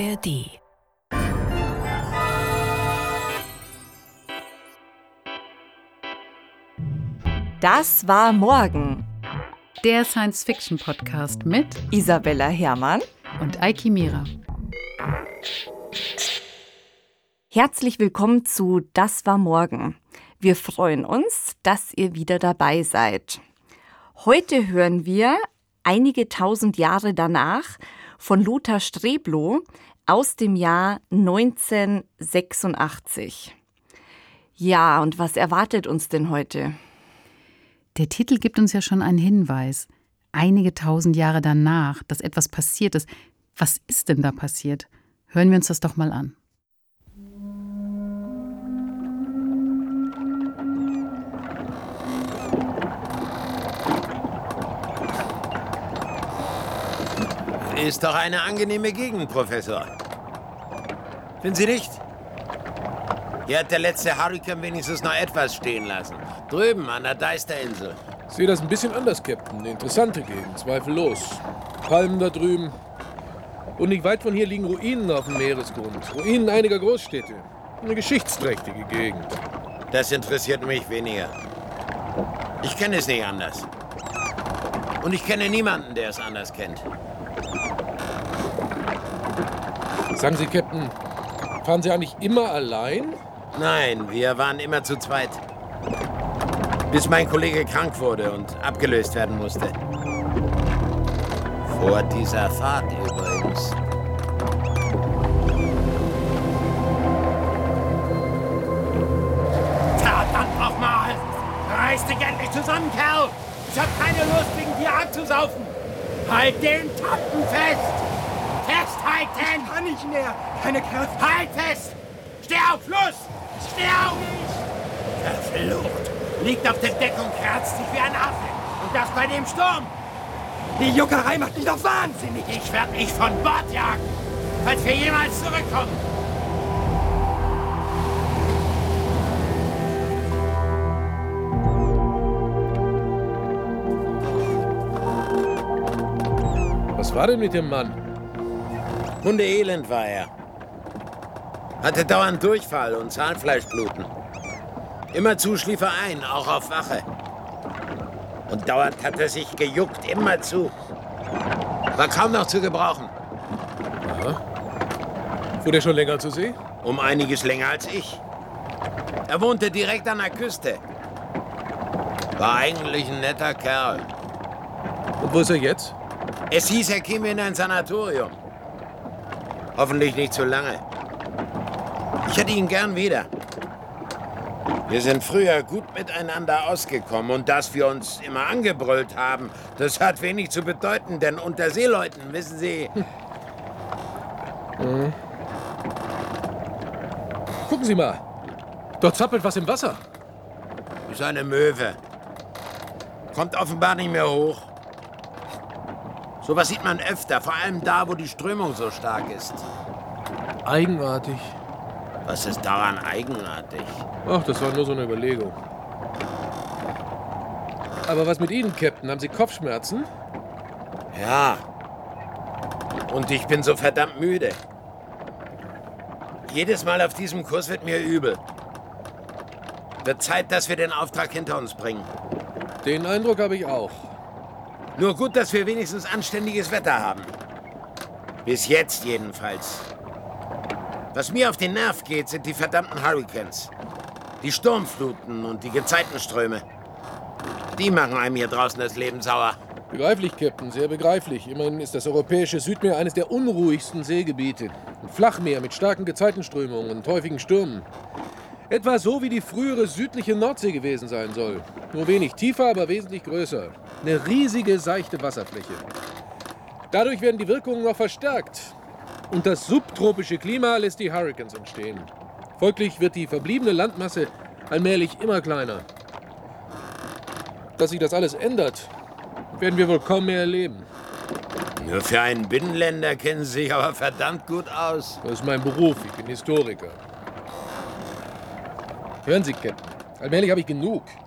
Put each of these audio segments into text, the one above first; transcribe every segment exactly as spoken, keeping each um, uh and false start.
R D. Das war morgen. Der Science-Fiction-Podcast mit Isabella Herrmann und Eiki Mira. Herzlich willkommen zu Das war morgen. Wir freuen uns, dass ihr wieder dabei seid. Heute hören wir einige tausend Jahre danach von Lothar Streblow aus dem Jahr neunzehnhundertsechsundachtzig. Ja, und was erwartet uns denn heute? Der Titel gibt uns ja schon einen Hinweis. Einige tausend Jahre danach, dass etwas passiert ist. Was ist denn da passiert? Hören wir uns das doch mal an. Ist doch eine angenehme Gegend, Professor. Finden Sie nicht? Hier hat der letzte Hurrikan wenigstens noch etwas stehen lassen. Drüben an der Deisterinsel. Ich sehe das ein bisschen anders, Captain. Eine interessante Gegend, zweifellos. Palmen da drüben. Und nicht weit von hier liegen Ruinen auf dem Meeresgrund. Ruinen einiger Großstädte. Eine geschichtsträchtige Gegend. Das interessiert mich weniger. Ich kenne es nicht anders. Und ich kenne niemanden, der es anders kennt. Sagen Sie, Captain, fahren Sie eigentlich immer allein? Nein, wir waren immer zu zweit. Bis mein Kollege krank wurde und abgelöst werden musste. Vor dieser Fahrt übrigens. Verdammt nochmal! Reiß dich endlich zusammen, Kerl! Ich hab keine Lust, wegen dir abzusaufen! Halt den Tappen fest! Festhalten! Ich kann nicht mehr! Keine Kraft! Halt fest! Steh auf, Fluss! Steh auf! Verflucht! Liegt auf der Deckung, kratzt sich wie ein Affe. Und das bei dem Sturm! Die Juckerei macht mich doch wahnsinnig! Ich werd mich von Bord jagen, falls wir jemals zurückkommen! Was war denn mit dem Mann? Hundeelend war er. Hatte dauernd Durchfall und Zahnfleischbluten. Immerzu schlief er ein, auch auf Wache. Und dauernd hat er sich gejuckt, immerzu. War kaum noch zu gebrauchen. Aha. Fuhr der schon länger zur See? Um einiges länger als ich. Er wohnte direkt an der Küste. War eigentlich ein netter Kerl. Und wo ist er jetzt? Es hieß, er käme in ein Sanatorium. Hoffentlich nicht zu lange. Ich hätte ihn gern wieder. Wir sind früher gut miteinander ausgekommen und dass wir uns immer angebrüllt haben, das hat wenig zu bedeuten, denn unter Seeleuten, wissen Sie... Mhm. Gucken Sie mal, dort zappelt was im Wasser. Ist eine Möwe. Kommt offenbar nicht mehr hoch. Sowas sieht man öfter, vor allem da, wo die Strömung so stark ist. Eigenartig. Was ist daran eigenartig? Ach, das war nur so eine Überlegung. Aber was mit Ihnen, Captain? Haben Sie Kopfschmerzen? Ja. Und ich bin so verdammt müde. Jedes Mal auf diesem Kurs wird mir übel. Wird Zeit, dass wir den Auftrag hinter uns bringen. Den Eindruck habe ich auch. Nur gut, dass wir wenigstens anständiges Wetter haben. Bis jetzt jedenfalls. Was mir auf den Nerv geht, sind die verdammten Hurrikans. Die Sturmfluten und die Gezeitenströme. Die machen einem hier draußen das Leben sauer. Begreiflich, Captain, sehr begreiflich. Immerhin ist das europäische Südmeer eines der unruhigsten Seegebiete. Ein Flachmeer mit starken Gezeitenströmungen und häufigen Stürmen. Etwa so, wie die frühere südliche Nordsee gewesen sein soll. Nur wenig tiefer, aber wesentlich größer. Eine riesige, seichte Wasserfläche. Dadurch werden die Wirkungen noch verstärkt. Und das subtropische Klima lässt die Hurrikans entstehen. Folglich wird die verbliebene Landmasse allmählich immer kleiner. Dass sich das alles ändert, werden wir wohl kaum mehr erleben. Nur für einen Binnenländer kennen Sie sich aber verdammt gut aus. Das ist mein Beruf, ich bin Historiker. Hören Sie, Captain, allmählich habe ich genug.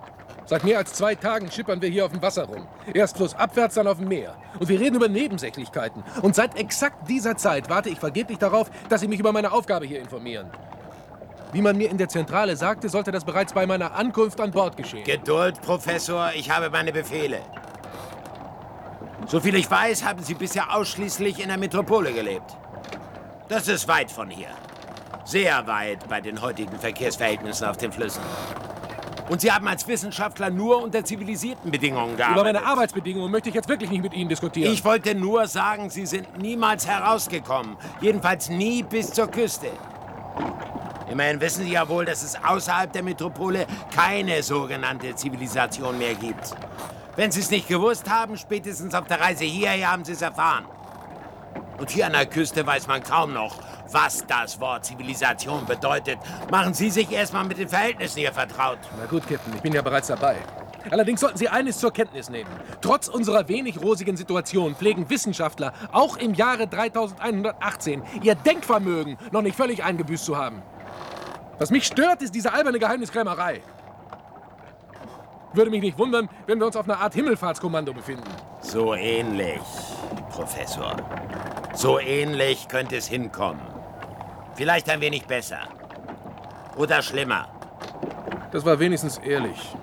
Seit mehr als zwei Tagen schippern wir hier auf dem Wasser rum. Erst flussabwärts, dann auf dem Meer. Und wir reden über Nebensächlichkeiten. Und seit exakt dieser Zeit warte ich vergeblich darauf, dass Sie mich über meine Aufgabe hier informieren. Wie man mir in der Zentrale sagte, sollte das bereits bei meiner Ankunft an Bord geschehen. Geduld, Professor, ich habe meine Befehle. Soviel ich weiß, haben Sie bisher ausschließlich in der Metropole gelebt. Das ist weit von hier. Sehr weit bei den heutigen Verkehrsverhältnissen auf den Flüssen. Und Sie haben als Wissenschaftler nur unter zivilisierten Bedingungen gearbeitet. Über meine Arbeitsbedingungen möchte ich jetzt wirklich nicht mit Ihnen diskutieren. Ich wollte nur sagen, Sie sind niemals herausgekommen. Jedenfalls nie bis zur Küste. Immerhin wissen Sie ja wohl, dass es außerhalb der Metropole keine sogenannte Zivilisation mehr gibt. Wenn Sie es nicht gewusst haben, spätestens auf der Reise hierher haben Sie es erfahren. Und hier an der Küste weiß man kaum noch, was das Wort Zivilisation bedeutet. Machen Sie sich erstmal mit den Verhältnissen hier vertraut. Na gut, Captain, ich bin ja bereits dabei. Allerdings sollten Sie eines zur Kenntnis nehmen. Trotz unserer wenig rosigen Situation pflegen Wissenschaftler auch im Jahre dreitausendeinhundertachtzehn ihr Denkvermögen noch nicht völlig eingebüßt zu haben. Was mich stört, ist diese alberne Geheimniskrämerei. Würde mich nicht wundern, wenn wir uns auf einer Art Himmelfahrtskommando befinden. So ähnlich, Professor. So ähnlich könnte es hinkommen. Vielleicht ein wenig besser. Oder schlimmer. Das war wenigstens ehrlich.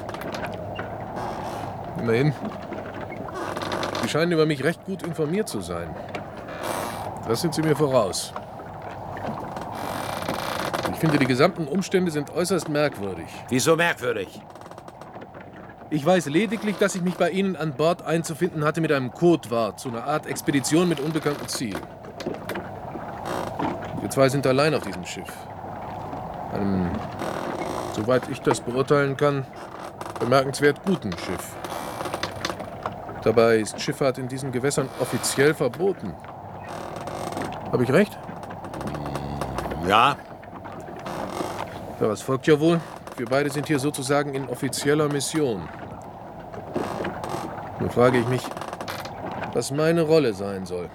Immerhin. Sie scheinen über mich recht gut informiert zu sein. Das sind Sie mir voraus. Ich finde, die gesamten Umstände sind äußerst merkwürdig. Wieso merkwürdig? Ich weiß lediglich, dass ich mich bei Ihnen an Bord einzufinden hatte mit einem Codewort zu einer Art Expedition mit unbekanntem Ziel. Wir zwei sind allein auf diesem Schiff. Einem, soweit ich das beurteilen kann, bemerkenswert guten Schiff. Dabei ist Schifffahrt in diesen Gewässern offiziell verboten. Habe ich recht? Ja. Daraus folgt ja wohl, wir beide sind hier sozusagen in offizieller Mission. Nun frage ich mich, was meine Rolle sein soll.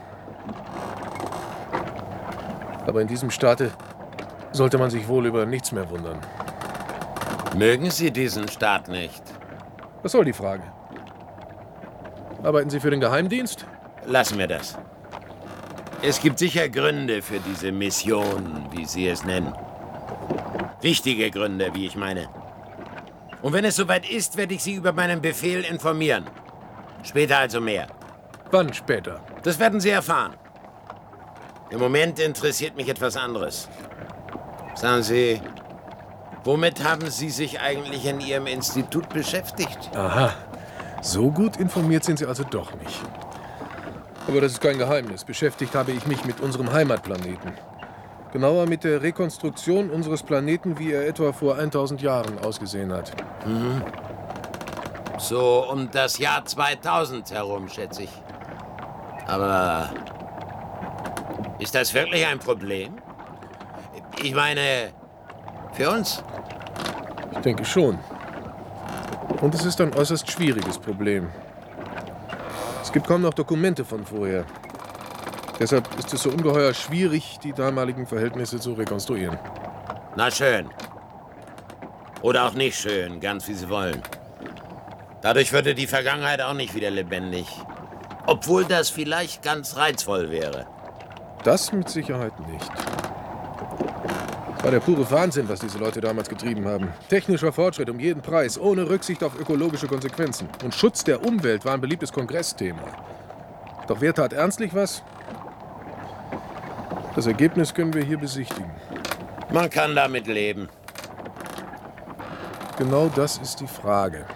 Aber in diesem Staate sollte man sich wohl über nichts mehr wundern. Mögen Sie diesen Staat nicht? Was soll die Frage? Arbeiten Sie für den Geheimdienst? Lassen wir das. Es gibt sicher Gründe für diese Mission, wie Sie es nennen. Wichtige Gründe, wie ich meine. Und wenn es soweit ist, werde ich Sie über meinen Befehl informieren. Später also mehr. Wann später? Das werden Sie erfahren. Im Moment interessiert mich etwas anderes. Sagen Sie, womit haben Sie sich eigentlich in Ihrem Institut beschäftigt? Aha, so gut informiert sind Sie also doch nicht. Aber das ist kein Geheimnis. Beschäftigt habe ich mich mit unserem Heimatplaneten. Genauer mit der Rekonstruktion unseres Planeten, wie er etwa vor tausend Jahren ausgesehen hat. Mhm. So um das Jahr zweitausend herum, schätze ich. Aber ist das wirklich ein Problem? Ich meine, für uns? Ich denke schon. Und es ist ein äußerst schwieriges Problem. Es gibt kaum noch Dokumente von vorher. Deshalb ist es so ungeheuer schwierig, die damaligen Verhältnisse zu rekonstruieren. Na schön. Oder auch nicht schön, ganz wie Sie wollen. Dadurch würde die Vergangenheit auch nicht wieder lebendig. Obwohl das vielleicht ganz reizvoll wäre. Das mit Sicherheit nicht. Es war der pure Wahnsinn, was diese Leute damals getrieben haben. Technischer Fortschritt um jeden Preis, ohne Rücksicht auf ökologische Konsequenzen. Und Schutz der Umwelt war ein beliebtes Kongressthema. Doch wer tat ernstlich was? Das Ergebnis können wir hier besichtigen. Man kann damit leben. Genau das ist die Frage.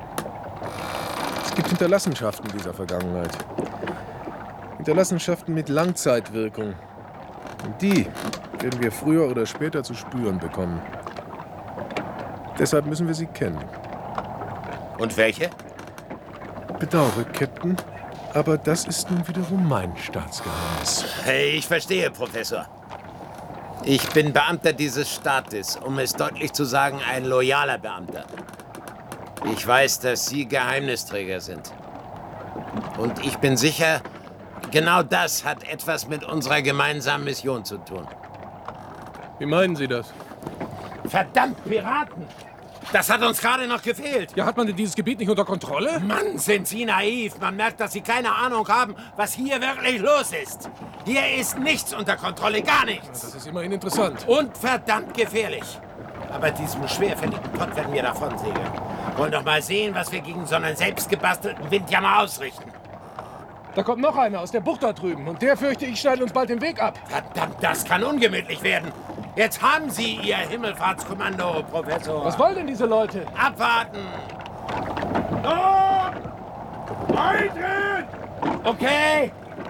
Es gibt Hinterlassenschaften dieser Vergangenheit. Hinterlassenschaften mit Langzeitwirkung. Und die werden wir früher oder später zu spüren bekommen. Deshalb müssen wir sie kennen. Und welche? Bedauere, Captain, aber das ist nun wiederum mein Staatsgeheimnis. Hey, ich verstehe, Professor. Ich bin Beamter dieses Staates, um es deutlich zu sagen, ein loyaler Beamter. Ich weiß, dass Sie Geheimnisträger sind. Und ich bin sicher, genau das hat etwas mit unserer gemeinsamen Mission zu tun. Wie meinen Sie das? Verdammt, Piraten! Das hat uns gerade noch gefehlt. Ja, hat man denn dieses Gebiet nicht unter Kontrolle? Mann, sind Sie naiv. Man merkt, dass Sie keine Ahnung haben, was hier wirklich los ist. Hier ist nichts unter Kontrolle, gar nichts. Das ist immerhin interessant. Und verdammt gefährlich. Aber diesem schwerfälligen Pott werden wir davon segeln. Wollen doch mal sehen, was wir gegen so einen selbstgebastelten Windjammer ausrichten. Da kommt noch einer aus der Bucht da drüben. Und der, fürchte ich, schneidet uns bald den Weg ab. Verdammt, das kann ungemütlich werden. Jetzt haben Sie Ihr Himmelfahrtskommando, Professor. Was wollen denn diese Leute? Abwarten. Stopp! Eintritt! Okay.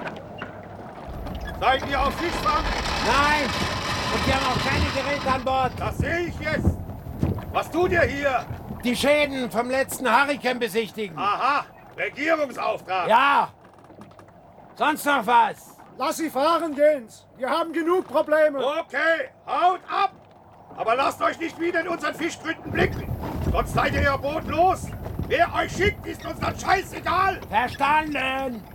Seid ihr auf Fischfang? Nein. Und wir haben auch keine Geräte an Bord. Das sehe ich jetzt. Was tut ihr hier? Die Schäden vom letzten Hurrikan besichtigen. Aha, Regierungsauftrag. Ja. Sonst noch was? Lass sie fahren, Gens. Wir haben genug Probleme. Okay, haut ab! Aber lasst euch nicht wieder in unseren Fischgründen blicken. Sonst seid ihr ja bodenlos. Wer euch schickt, ist uns dann scheißegal. Verstanden.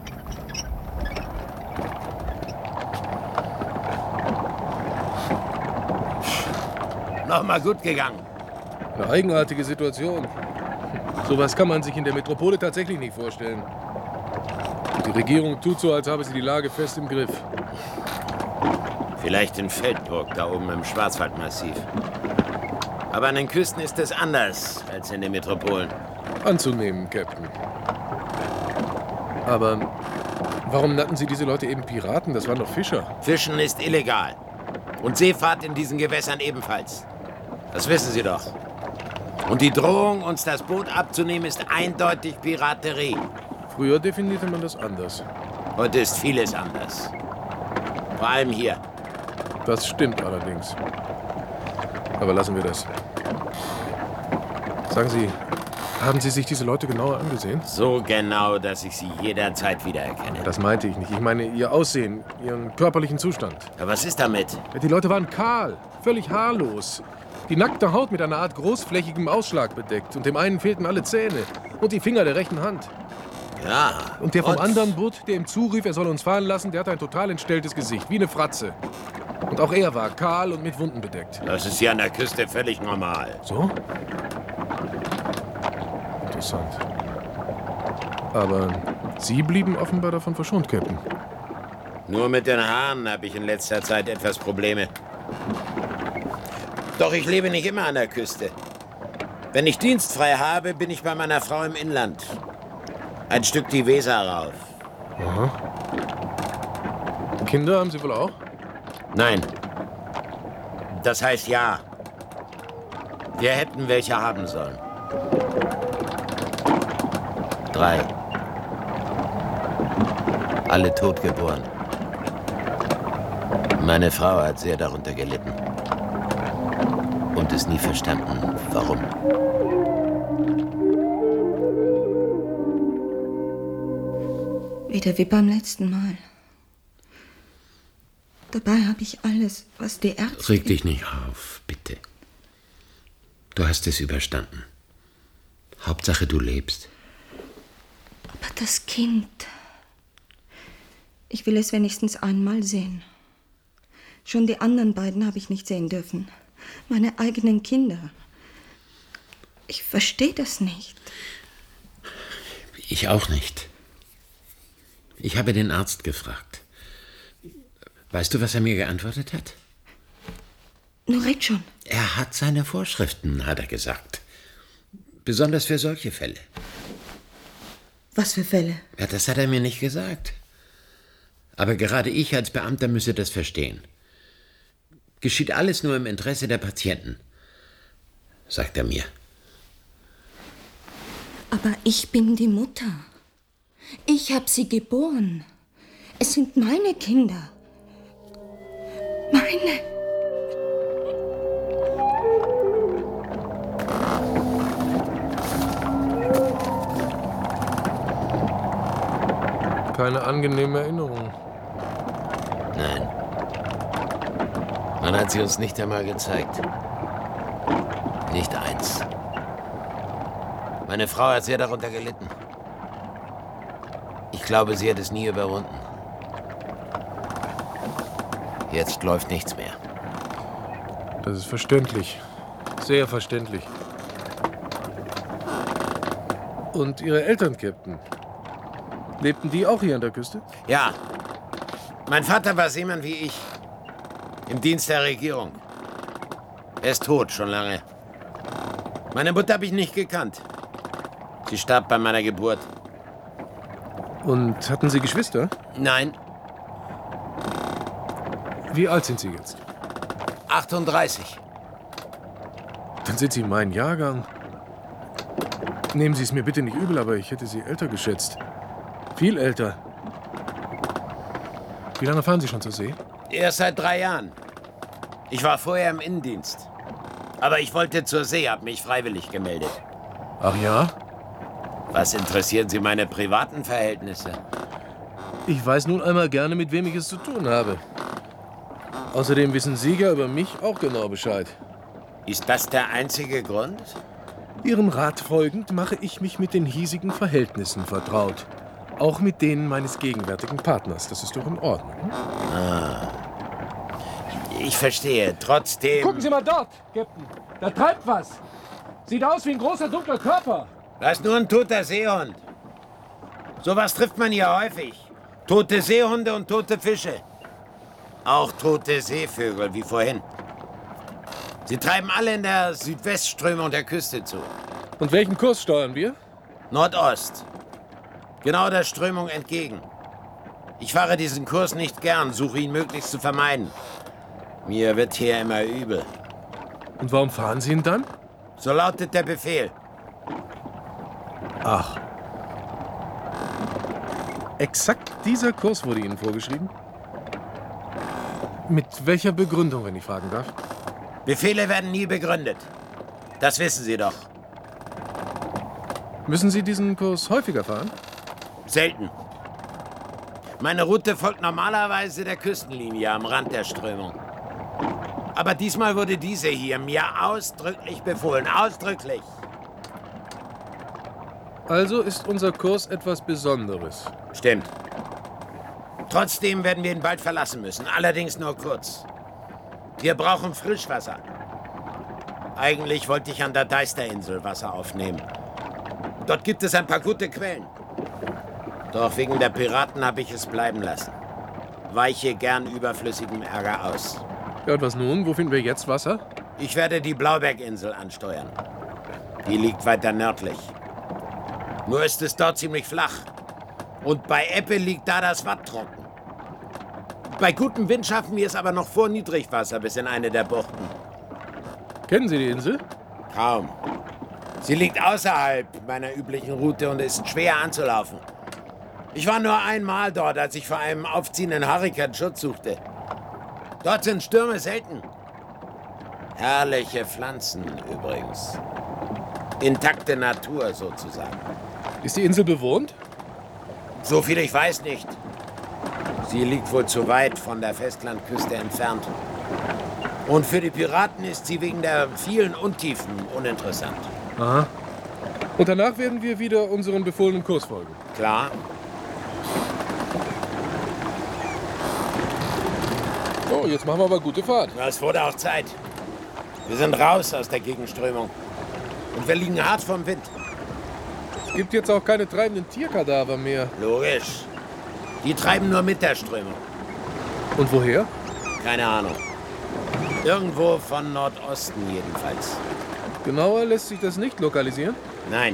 Nochmal gut gegangen. Eine eigenartige Situation. Sowas kann man sich in der Metropole tatsächlich nicht vorstellen. Die Regierung tut so, als habe sie die Lage fest im Griff. Vielleicht in Feldburg, da oben im Schwarzwaldmassiv. Aber an den Küsten ist es anders als in den Metropolen. Anzunehmen, Captain. Aber warum nannten Sie diese Leute eben Piraten? Das waren doch Fischer. Fischen ist illegal. Und Seefahrt in diesen Gewässern ebenfalls. Das wissen Sie doch. Und die Drohung, uns das Boot abzunehmen, ist eindeutig Piraterie. Früher definierte man das anders. Heute ist vieles anders. Vor allem hier. Das stimmt allerdings. Aber lassen wir das. Sagen Sie, haben Sie sich diese Leute genauer angesehen? So genau, dass ich sie jederzeit wiedererkenne. Das meinte ich nicht. Ich meine Ihr Aussehen, Ihren körperlichen Zustand. Ja, was ist damit? Die Leute waren kahl, völlig haarlos. Die nackte Haut mit einer Art großflächigem Ausschlag bedeckt. Und dem einen fehlten alle Zähne. Und die Finger der rechten Hand. Ja. Und der vom und? anderen Boot, der ihm zurief, er soll uns fahren lassen, der hatte ein total entstelltes Gesicht, wie eine Fratze. Und auch er war kahl und mit Wunden bedeckt. Das ist hier an der Küste völlig normal. So? Interessant. Aber Sie blieben offenbar davon verschont, Captain. Nur mit den Haaren habe ich in letzter Zeit etwas Probleme. Doch ich lebe nicht immer an der Küste. Wenn ich dienstfrei habe, bin ich bei meiner Frau im Inland. Ein Stück die Weser rauf. Aha. Kinder haben Sie wohl auch? Nein. Das heißt ja. Wir hätten welche haben sollen. Drei. Alle totgeboren. Meine Frau hat sehr darunter gelitten. Und es nie verstanden, warum. Wieder wie beim letzten Mal. Dabei habe ich alles, was die Ärzte... Reg dich nicht auf, bitte. Du hast es überstanden. Hauptsache, du lebst. Aber das Kind... Ich will es wenigstens einmal sehen. Schon die anderen beiden habe ich nicht sehen dürfen. Meine eigenen Kinder. Ich verstehe das nicht. Ich auch nicht. Ich habe den Arzt gefragt. Weißt du, was er mir geantwortet hat? Nur red schon. Er hat seine Vorschriften, hat er gesagt. Besonders für solche Fälle. Was für Fälle? Ja, das hat er mir nicht gesagt. Aber gerade ich als Beamter müsse das verstehen. Geschieht alles nur im Interesse der Patienten, sagt er mir. Aber ich bin die Mutter. Ich habe sie geboren. Es sind meine Kinder. Meine. Keine angenehme Erinnerung. Nein. Man hat sie uns nicht einmal gezeigt. Nicht eins. Meine Frau hat sehr darunter gelitten. Ich glaube, sie hat es nie überwunden. Jetzt läuft nichts mehr. Das ist verständlich. Sehr verständlich. Und Ihre Eltern, Captain? Lebten die auch hier an der Küste? Ja. Mein Vater war Seemann wie ich. Im Dienst der Regierung. Er ist tot, schon lange. Meine Mutter habe ich nicht gekannt. Sie starb bei meiner Geburt. Und hatten Sie Geschwister? Nein. Wie alt sind Sie jetzt? achtunddreißig. Dann sind Sie mein Jahrgang. Nehmen Sie es mir bitte nicht übel, aber ich hätte Sie älter geschätzt. Viel älter. Wie lange fahren Sie schon zur See? Erst seit drei Jahren. Ich war vorher im Innendienst. Aber ich wollte zur See, habe mich freiwillig gemeldet. Ach ja? Was interessieren Sie meine privaten Verhältnisse? Ich weiß nun einmal gerne, mit wem ich es zu tun habe. Außerdem wissen Sie ja über mich auch genau Bescheid. Ist das der einzige Grund? Ihrem Rat folgend mache ich mich mit den hiesigen Verhältnissen vertraut. Auch mit denen meines gegenwärtigen Partners. Das ist doch in Ordnung. Ah. Ich verstehe. Trotzdem... Gucken Sie mal dort, Captain. Da treibt was. Sieht aus wie ein großer, dunkler Körper. Das ist nur ein toter Seehund. Sowas trifft man hier häufig. Tote Seehunde und tote Fische. Auch tote Seevögel, wie vorhin. Sie treiben alle in der Südwestströmung der Küste zu. Und welchen Kurs steuern wir? Nordost. Genau der Strömung entgegen. Ich fahre diesen Kurs nicht gern, suche ihn möglichst zu vermeiden. Mir wird hier immer übel. Und warum fahren Sie ihn dann? So lautet der Befehl. Ach. Exakt dieser Kurs wurde Ihnen vorgeschrieben? Mit welcher Begründung, wenn ich fragen darf? Befehle werden nie begründet. Das wissen Sie doch. Müssen Sie diesen Kurs häufiger fahren? Selten. Meine Route folgt normalerweise der Küstenlinie am Rand der Strömung. Aber diesmal wurde diese hier mir ausdrücklich befohlen. Ausdrücklich. Also ist unser Kurs etwas Besonderes. Stimmt. Trotzdem werden wir ihn bald verlassen müssen. Allerdings nur kurz. Wir brauchen Frischwasser. Eigentlich wollte ich an der Deisterinsel Wasser aufnehmen. Dort gibt es ein paar gute Quellen. Doch wegen der Piraten habe ich es bleiben lassen. Weiche gern überflüssigem Ärger aus. Ja, und was nun? Wo finden wir jetzt Wasser? Ich werde die Blauberginsel ansteuern. Die liegt weiter nördlich. Nur ist es dort ziemlich flach. Und bei Ebbe liegt da das Watt trocken. Bei gutem Wind schaffen wir es aber noch vor Niedrigwasser bis in eine der Buchten. Kennen Sie die Insel? Kaum. Sie liegt außerhalb meiner üblichen Route und ist schwer anzulaufen. Ich war nur einmal dort, als ich vor einem aufziehenden Hurrikan Schutz suchte. Dort sind Stürme selten. Herrliche Pflanzen übrigens. Intakte Natur sozusagen. Ist die Insel bewohnt? So viel ich weiß nicht. Sie liegt wohl zu weit von der Festlandküste entfernt. Und für die Piraten ist sie wegen der vielen Untiefen uninteressant. Aha. Und danach werden wir wieder unserem befohlenen Kurs folgen. Klar. Oh, jetzt machen wir aber gute Fahrt. Es wurde auch Zeit. Wir sind raus aus der Gegenströmung. Und wir liegen hart vom Wind. Es gibt jetzt auch keine treibenden Tierkadaver mehr. Logisch. Die treiben nur mit der Strömung. Und woher? Keine Ahnung. Irgendwo von Nordosten jedenfalls. Genauer lässt sich das nicht lokalisieren? Nein.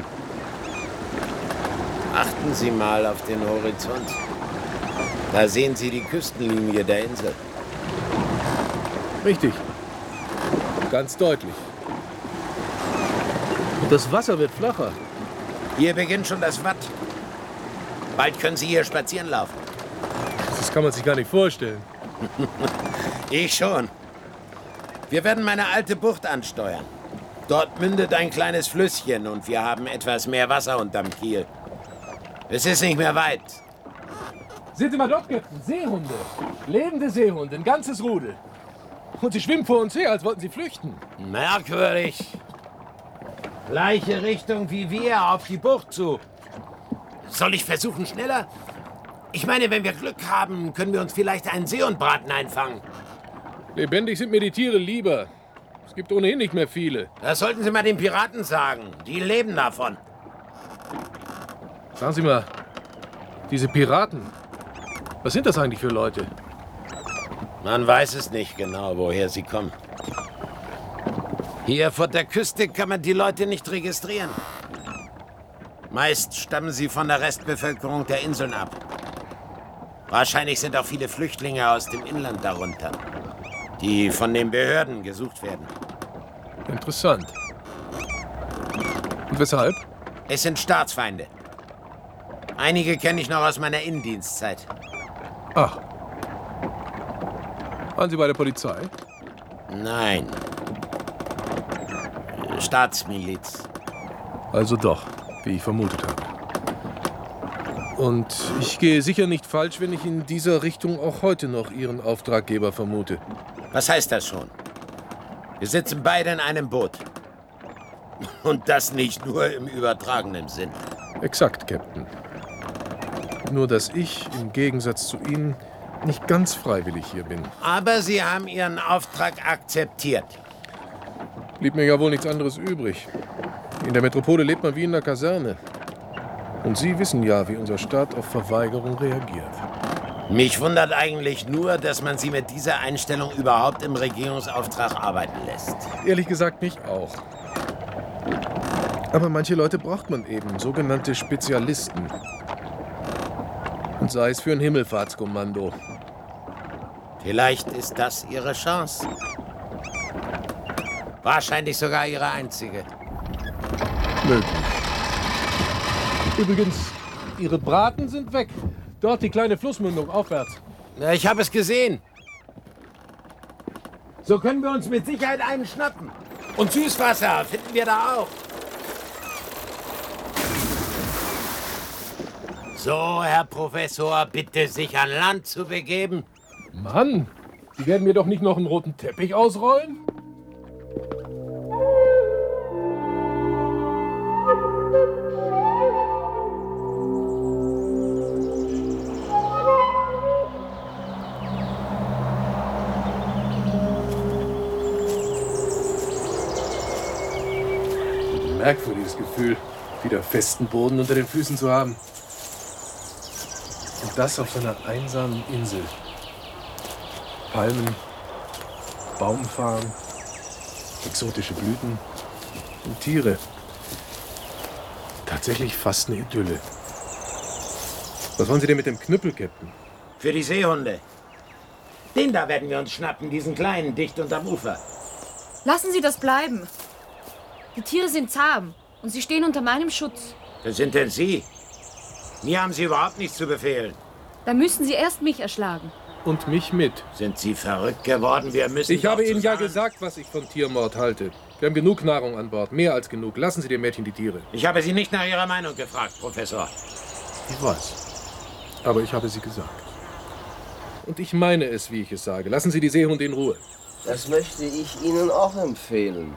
Achten Sie mal auf den Horizont. Da sehen Sie die Küstenlinie der Insel. Richtig. Ganz deutlich. Und das Wasser wird flacher. Hier beginnt schon das Watt. Bald können Sie hier spazieren laufen. Das kann man sich gar nicht vorstellen. Ich schon. Wir werden meine alte Bucht ansteuern. Dort mündet ein kleines Flüsschen und wir haben etwas mehr Wasser unterm Kiel. Es ist nicht mehr weit. Sehen Sie mal dort, Captain. Seehunde. Lebende Seehunde, ein ganzes Rudel. Und sie schwimmen vor uns her, als wollten sie flüchten. Merkwürdig. Gleiche Richtung wie wir, auf die Bucht zu. Soll ich versuchen, schneller? Ich meine, wenn wir Glück haben, können wir uns vielleicht einen Seehundbraten einfangen. Lebendig sind mir die Tiere lieber. Es gibt ohnehin nicht mehr viele. Das sollten Sie mal den Piraten sagen. Die leben davon. Sagen Sie mal, diese Piraten, was sind das eigentlich für Leute? Man weiß es nicht genau, woher sie kommen. Hier vor der Küste kann man die Leute nicht registrieren. Meist stammen sie von der Restbevölkerung der Inseln ab. Wahrscheinlich sind auch viele Flüchtlinge aus dem Inland darunter, die von den Behörden gesucht werden. Interessant. Und weshalb? Es sind Staatsfeinde. Einige kenne ich noch aus meiner Innendienstzeit. Ach. Waren Sie bei der Polizei? Nein. Staatsmiliz. Also doch, wie ich vermutet habe. Und ich gehe sicher nicht falsch, wenn ich in dieser Richtung auch heute noch Ihren Auftraggeber vermute. Was heißt das schon? Wir sitzen beide in einem Boot. Und das nicht nur im übertragenen Sinn. Exakt, Captain. Nur, dass ich im Gegensatz zu Ihnen nicht ganz freiwillig hier bin. Aber Sie haben Ihren Auftrag akzeptiert. Blieb mir ja wohl nichts anderes übrig. In der Metropole lebt man wie in der Kaserne. Und Sie wissen ja, wie unser Staat auf Verweigerung reagiert. Mich wundert eigentlich nur, dass man Sie mit dieser Einstellung überhaupt im Regierungsauftrag arbeiten lässt. Ehrlich gesagt, mich auch. Aber manche Leute braucht man eben, sogenannte Spezialisten. Und sei es für ein Himmelfahrtskommando. Vielleicht ist das Ihre Chance. Wahrscheinlich sogar Ihre einzige. Möglich. Übrigens, Ihre Braten sind weg. Dort die kleine Flussmündung, aufwärts. Ja, ich habe es gesehen. So können wir uns mit Sicherheit einen schnappen. Und Süßwasser finden wir da auch. So, Herr Professor, bitte sich an Land zu begeben. Mann, Sie werden mir doch nicht noch einen roten Teppich ausrollen? Merkwürdiges Gefühl, wieder festen Boden unter den Füßen zu haben. Und das auf so einer einsamen Insel. Palmen, Baumfarn, exotische Blüten und Tiere. Tatsächlich fast eine Idylle. Was wollen Sie denn mit dem Knüppel, Captain? Für die Seehunde. Den da werden wir uns schnappen, diesen kleinen, dicht unterm Ufer. Lassen Sie das bleiben. Die Tiere sind zahm und sie stehen unter meinem Schutz. Wer sind denn Sie? Mir haben Sie überhaupt nichts zu befehlen. Dann müssen Sie erst mich erschlagen. Und mich mit. Sind Sie verrückt geworden? Wir müssen Ich habe doch Ihnen ja zusammen- gesagt, was ich von Tiermord halte. Wir haben genug Nahrung an Bord, mehr als genug. Lassen Sie dem Mädchen die Tiere. Ich habe Sie nicht nach Ihrer Meinung gefragt, Professor. Ich weiß. Aber ich habe sie gesagt. Und ich meine es, wie ich es sage. Lassen Sie die Seehunde in Ruhe. Das möchte ich Ihnen auch empfehlen.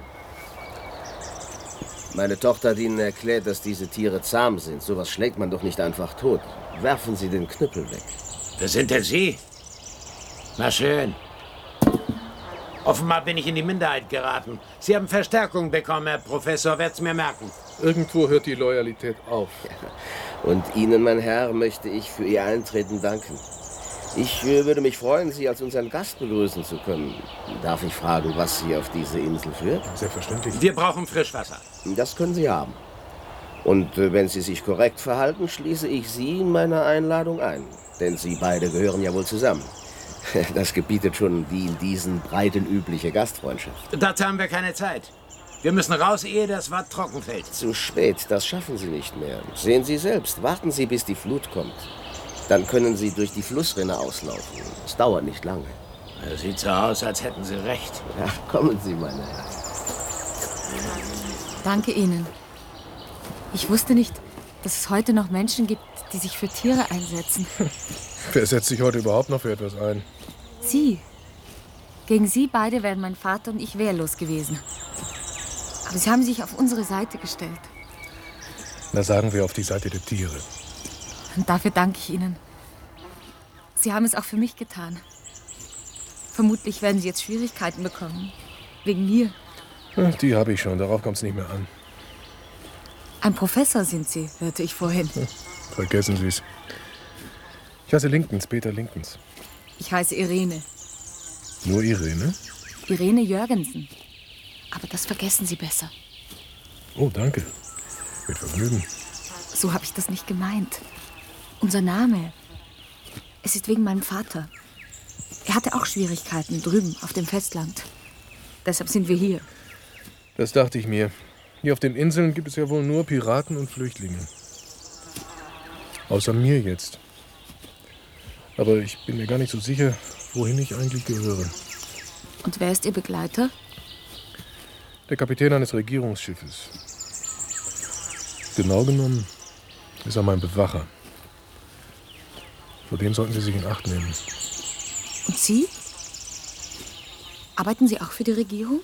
Meine Tochter hat Ihnen erklärt, dass diese Tiere zahm sind. Sowas schlägt man doch nicht einfach tot. Werfen Sie den Knüppel weg. Wer sind denn Sie? Na schön. Offenbar bin ich in die Minderheit geraten. Sie haben Verstärkung bekommen, Herr Professor, werd's mir merken. Irgendwo hört die Loyalität auf. Und Ihnen, mein Herr, möchte ich für Ihr Eintreten danken. Ich äh, würde mich freuen, Sie als unseren Gast begrüßen zu können. Darf ich fragen, was Sie auf diese Insel führt? Selbstverständlich. Wir brauchen Frischwasser. Das können Sie haben. Und äh, wenn Sie sich korrekt verhalten, schließe ich Sie in meiner Einladung ein. Denn Sie beide gehören ja wohl zusammen. Das gebietet schon die in diesen Breiten übliche Gastfreundschaft. Dazu haben wir keine Zeit. Wir müssen raus, ehe das Watt trocken fällt. Zu spät, das schaffen Sie nicht mehr. Sehen Sie selbst, warten Sie, bis die Flut kommt. Dann können Sie durch die Flussrinne auslaufen. Es dauert nicht lange. Es sieht so aus, als hätten Sie recht. Ja, kommen Sie, meine Herren. Danke Ihnen. Ich wusste nicht, dass es heute noch Menschen gibt, die sich für Tiere einsetzen. Wer setzt sich heute überhaupt noch für etwas ein? Sie. Gegen Sie beide wären mein Vater und ich wehrlos gewesen. Aber Sie haben sich auf unsere Seite gestellt. Na, sagen wir auf die Seite der Tiere. Und dafür danke ich Ihnen. Sie haben es auch für mich getan. Vermutlich werden Sie jetzt Schwierigkeiten bekommen. Wegen mir. Ja, die habe ich schon, darauf kommt es nicht mehr an. Ein Professor sind Sie, hörte ich vorhin. Vergessen Sie es. Ich heiße Linkens, Peter Linkens. Ich heiße Irene. Nur Irene? Irene Jörgensen. Aber das vergessen Sie besser. Oh, danke. Mit Vergnügen. So habe ich das nicht gemeint. Unser Name. Es ist wegen meinem Vater. Er hatte auch Schwierigkeiten drüben auf dem Festland. Deshalb sind wir hier. Das dachte ich mir. Hier auf den Inseln gibt es ja wohl nur Piraten und Flüchtlinge. Außer mir jetzt. Aber ich bin mir gar nicht so sicher, wohin ich eigentlich gehöre. Und wer ist Ihr Begleiter? Der Kapitän eines Regierungsschiffes. Genau genommen ist er mein Bewacher. Vor dem sollten Sie sich in Acht nehmen. Und Sie? Arbeiten Sie auch für die Regierung?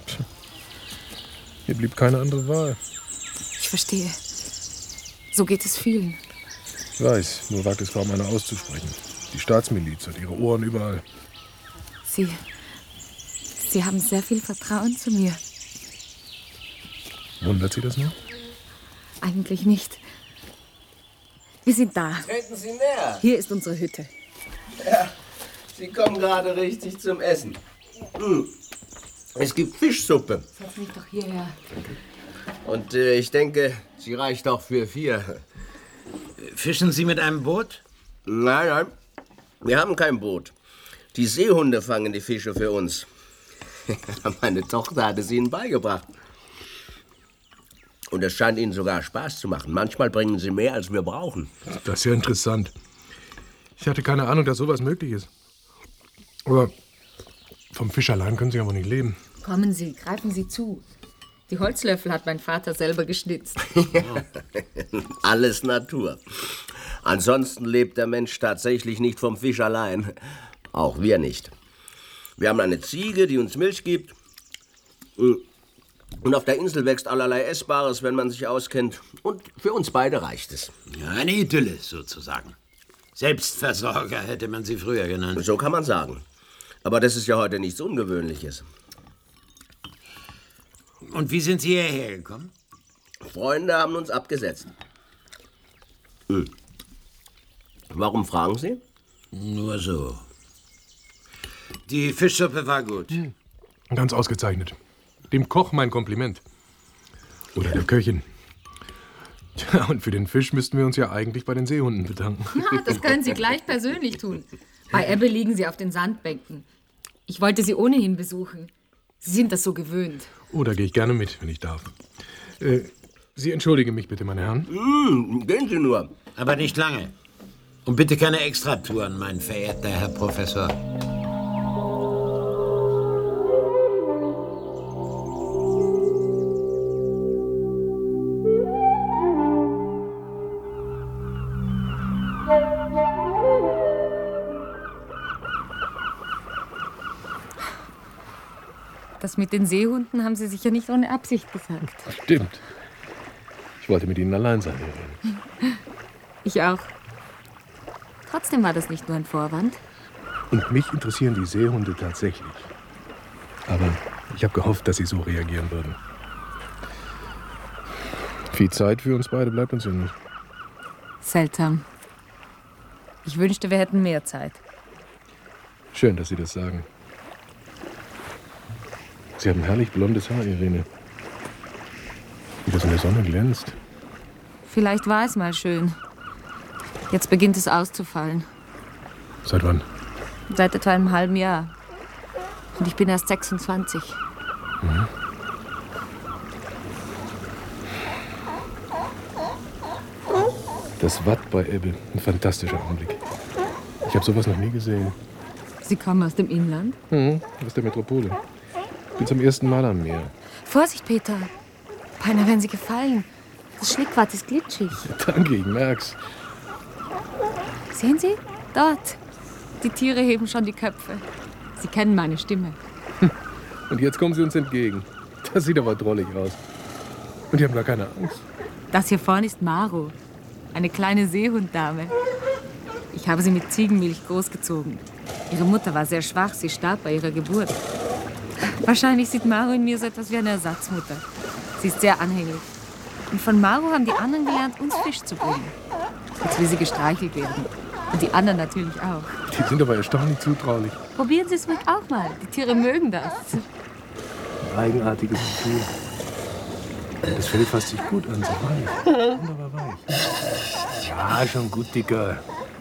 Hier blieb keine andere Wahl. Ich verstehe. So geht es vielen. Ich weiß, nur wagt es kaum einer auszusprechen. Die Staatsmiliz hat ihre Ohren überall. Sie... Sie haben sehr viel Vertrauen zu mir. Wundert Sie das noch? Eigentlich nicht. Wir sind da. Treten Sie näher. Hier ist unsere Hütte. Ja, Sie kommen gerade richtig zum Essen. Hm. Es gibt Fischsuppe. Setz mich doch hierher. Und äh, ich denke, sie reicht auch für vier. Fischen Sie mit einem Boot? Nein, nein. Wir haben kein Boot. Die Seehunde fangen die Fische für uns. Meine Tochter hat es ihnen beigebracht. Und es scheint ihnen sogar Spaß zu machen. Manchmal bringen sie mehr, als wir brauchen. Das ist ja interessant. Ich hatte keine Ahnung, dass sowas möglich ist. Aber vom Fisch allein können Sie ja wohl nicht leben. Kommen Sie, greifen Sie zu. Die Holzlöffel hat mein Vater selber geschnitzt. Alles Natur. Ansonsten lebt der Mensch tatsächlich nicht vom Fisch allein. Auch wir nicht. Wir haben eine Ziege, die uns Milch gibt. Und auf der Insel wächst allerlei Essbares, wenn man sich auskennt. Und für uns beide reicht es. Ja, eine Idylle sozusagen. Selbstversorger hätte man sie früher genannt. So kann man sagen. Aber das ist ja heute nichts Ungewöhnliches. Und wie sind Sie hierher gekommen? Freunde haben uns abgesetzt. Hm. Warum fragen Sie? Nur so. Die Fischsuppe war gut. Hm. Ganz ausgezeichnet. Dem Koch mein Kompliment. Oder der Köchin. Tja, und für den Fisch müssten wir uns ja eigentlich bei den Seehunden bedanken. Ja, das können Sie gleich persönlich tun. Bei Ebbe liegen Sie auf den Sandbänken. Ich wollte Sie ohnehin besuchen. Sie sind das so gewöhnt. Oh, da gehe ich gerne mit, wenn ich darf. Äh, Sie entschuldigen mich bitte, meine Herren. Mm, gehen Sie nur. Aber nicht lange. Und bitte keine Extratouren, mein verehrter Herr Professor. Das mit den Seehunden haben Sie sicher nicht ohne Absicht gesagt. Stimmt. Ich wollte mit Ihnen allein sein, Irene. Ich auch. Trotzdem war das nicht nur ein Vorwand. Und mich interessieren die Seehunde tatsächlich. Aber ich habe gehofft, dass Sie so reagieren würden. Viel Zeit für uns beide bleibt uns ja nicht. Seltsam. Ich wünschte, wir hätten mehr Zeit. Schön, dass Sie das sagen. Sie haben herrlich blondes Haar, Irene. Wie das in der Sonne glänzt. Vielleicht war es mal schön. Jetzt beginnt es auszufallen. Seit wann? Seit etwa einem halben Jahr. Und ich bin erst sechsundzwanzig. Mhm. Das Watt bei Ebbe. Ein fantastischer Anblick. Ich habe sowas noch nie gesehen. Sie kommen aus dem Inland? Mhm, aus der Metropole. Ich bin zum ersten Mal am Meer. Vorsicht, Peter. Beinahe wären Sie gefallen. Das Schlickwatt ist glitschig. Danke, ich merk's. Sehen Sie? Dort. Die Tiere heben schon die Köpfe. Sie kennen meine Stimme. Und jetzt kommen Sie uns entgegen. Das sieht aber drollig aus. Und die haben gar keine Angst. Das hier vorne ist Maro. Eine kleine Seehunddame. Ich habe sie mit Ziegenmilch großgezogen. Ihre Mutter war sehr schwach. Sie starb bei ihrer Geburt. Wahrscheinlich sieht Maro in mir so etwas wie eine Ersatzmutter. Sie ist sehr anhänglich. Und von Maro haben die anderen gelernt, uns Fisch zu bringen. Jetzt will sie gestreichelt werden. Und die anderen natürlich auch. Die sind aber erstaunlich zutraulich. Probieren Sie es ruhig auch mal. Die Tiere mögen das. Ein eigenartiges Gefühl. Das Fell fasst sich gut an, so weich. Wunderbar weich. Ja, schon gut, Dicker.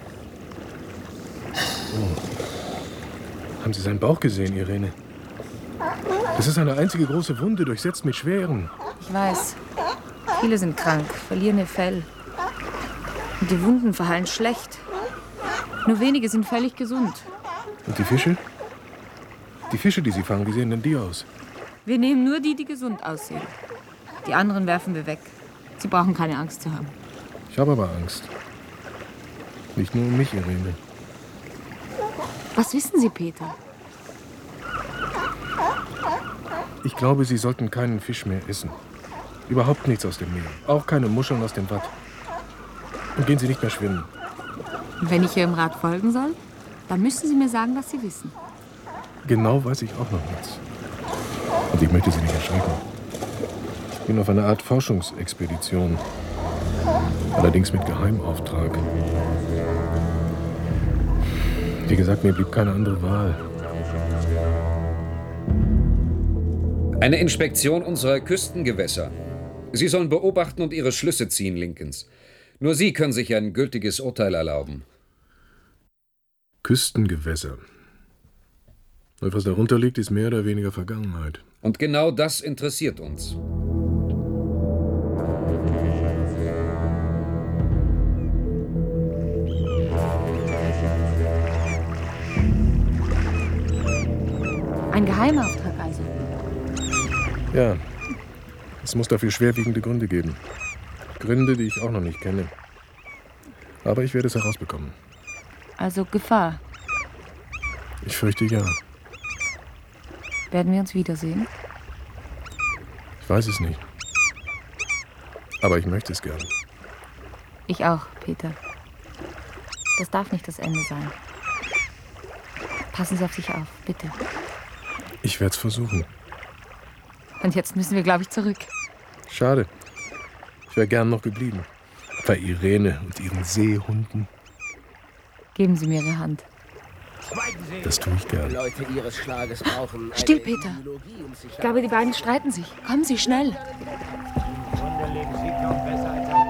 Oh. Haben Sie seinen Bauch gesehen, Irene? Das ist eine einzige große Wunde, durchsetzt mit schweren. Ich weiß. Viele sind krank, verlieren ihr Fell. Und die Wunden verheilen schlecht. Nur wenige sind völlig gesund. Und die Fische? Die Fische, die Sie fangen, wie sehen denn die aus? Wir nehmen nur die, die gesund aussehen. Die anderen werfen wir weg. Sie brauchen keine Angst zu haben. Ich habe aber Angst. Nicht nur um mich, Irene. Was wissen Sie, Peter? Ich glaube, Sie sollten keinen Fisch mehr essen. Überhaupt nichts aus dem Meer. Auch keine Muscheln aus dem Watt. Und gehen Sie nicht mehr schwimmen. Und wenn ich Ihrem Rat folgen soll, dann müssen Sie mir sagen, was Sie wissen. Genau weiß ich auch noch nichts. Und ich möchte Sie nicht erschrecken. Ich bin auf einer Art Forschungsexpedition. Allerdings mit Geheimauftrag. Wie gesagt, mir blieb keine andere Wahl. Eine Inspektion unserer Küstengewässer. Sie sollen beobachten und Ihre Schlüsse ziehen, Lincolns. Nur Sie können sich ein gültiges Urteil erlauben. Küstengewässer. Und was darunter liegt, ist mehr oder weniger Vergangenheit. Und genau das interessiert uns. Ein Geheimauftrag also? Ja, es muss dafür schwerwiegende Gründe geben. Gründe, die ich auch noch nicht kenne. Aber ich werde es herausbekommen. Also Gefahr? Ich fürchte ja. Werden wir uns wiedersehen? Ich weiß es nicht. Aber ich möchte es gern. Ich auch, Peter. Das darf nicht das Ende sein. Passen Sie auf sich auf, bitte. Ich werde es versuchen. Und jetzt müssen wir, glaube ich, zurück. Schade. Ich wäre gern noch geblieben. Bei Irene und ihren Seehunden. Geben Sie mir Ihre Hand. Das tue ich gern. Leute ihres Schlages brauchen eine Still, Peter. Ideologie, um sich Ich glaube, die beiden streiten sich. Kommen Sie, schnell. Im Grunde leben Sie kaum besser als ein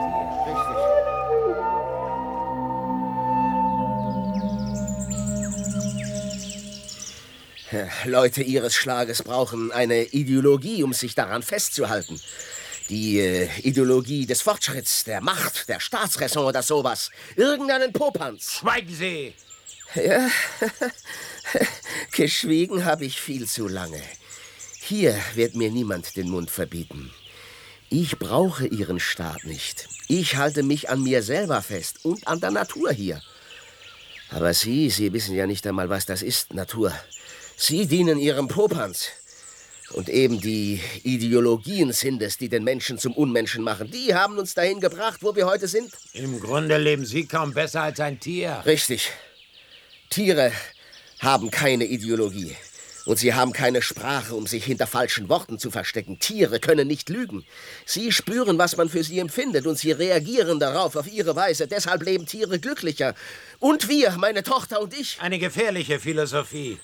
Tier. Richtig. Leute ihres Schlages brauchen eine Ideologie, um sich daran festzuhalten. Die äh, Ideologie des Fortschritts, der Macht, der Staatsräson oder sowas. Irgendeinen Popanz. Schweigen Sie! Ja, geschwiegen habe ich viel zu lange. Hier wird mir niemand den Mund verbieten. Ich brauche Ihren Staat nicht. Ich halte mich an mir selber fest und an der Natur hier. Aber Sie, Sie wissen ja nicht einmal, was das ist, Natur. Sie dienen Ihrem Popanz. Und eben die Ideologien sind es, die den Menschen zum Unmenschen machen. Die haben uns dahin gebracht, wo wir heute sind. Im Grunde leben Sie kaum besser als ein Tier. Richtig. Tiere haben keine Ideologie. Und sie haben keine Sprache, um sich hinter falschen Worten zu verstecken. Tiere können nicht lügen. Sie spüren, was man für sie empfindet, und sie reagieren darauf auf ihre Weise. Deshalb leben Tiere glücklicher. Und wir, meine Tochter und ich. Eine gefährliche Philosophie.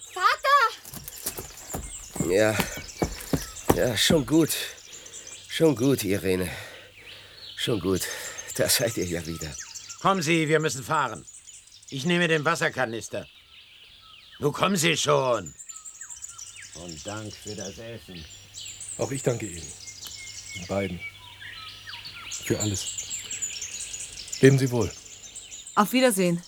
Vater! Ja, ja, schon gut. Schon gut, Irene. Schon gut. Da seid ihr ja wieder. Kommen Sie, wir müssen fahren. Ich nehme den Wasserkanister. Nun kommen Sie schon. Und Dank für das Essen. Auch ich danke Ihnen. Den beiden. Für alles. Leben Sie wohl. Auf Wiedersehen.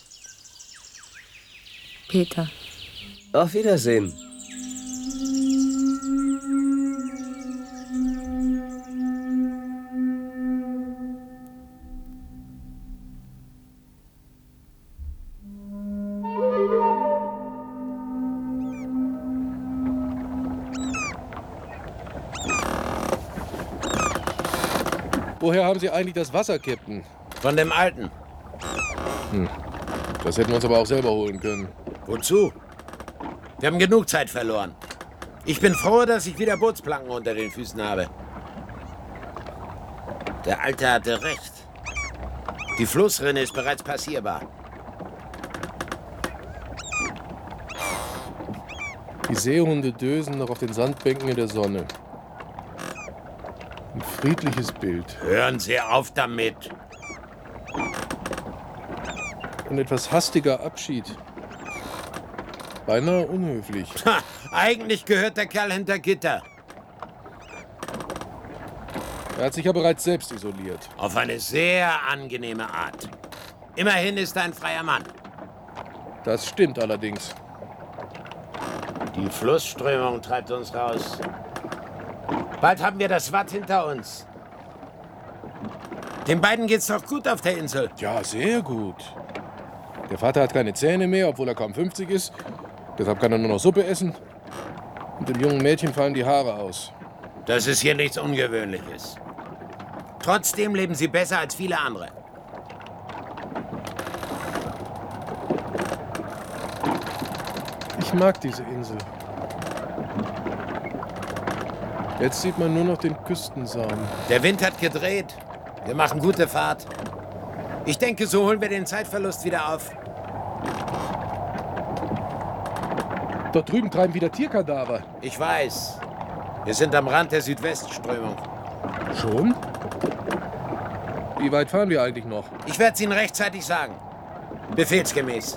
Peter. Auf Wiedersehen. Woher haben Sie eigentlich das Wasser, Captain? Von dem Alten. Hm. Das hätten wir uns aber auch selber holen können. Wozu? Wir haben genug Zeit verloren. Ich bin froh, dass ich wieder Bootsplanken unter den Füßen habe. Der Alte hatte recht. Die Flussrinne ist bereits passierbar. Die Seehunde dösen noch auf den Sandbänken in der Sonne. Ein friedliches Bild. Hören Sie auf damit. Ein etwas hastiger Abschied. Beinahe unhöflich. Ha, eigentlich gehört der Kerl hinter Gitter. Er hat sich ja bereits selbst isoliert. Auf eine sehr angenehme Art. Immerhin ist er ein freier Mann. Das stimmt allerdings. Die Flussströmung treibt uns raus. Bald haben wir das Watt hinter uns. Den beiden geht's doch gut auf der Insel. Ja, sehr gut. Der Vater hat keine Zähne mehr, obwohl er kaum fünfzig ist. Deshalb kann er nur noch Suppe essen. Und dem jungen Mädchen fallen die Haare aus. Das ist hier nichts Ungewöhnliches. Trotzdem leben sie besser als viele andere. Ich mag diese Insel. Jetzt sieht man nur noch den Küstensaum. Der Wind hat gedreht. Wir machen gute Fahrt. Ich denke, so holen wir den Zeitverlust wieder auf. Dort drüben treiben wieder Tierkadaver. Ich weiß. Wir sind am Rand der Südwestströmung. Schon? Wie weit fahren wir eigentlich noch? Ich werde es Ihnen rechtzeitig sagen. Befehlsgemäß.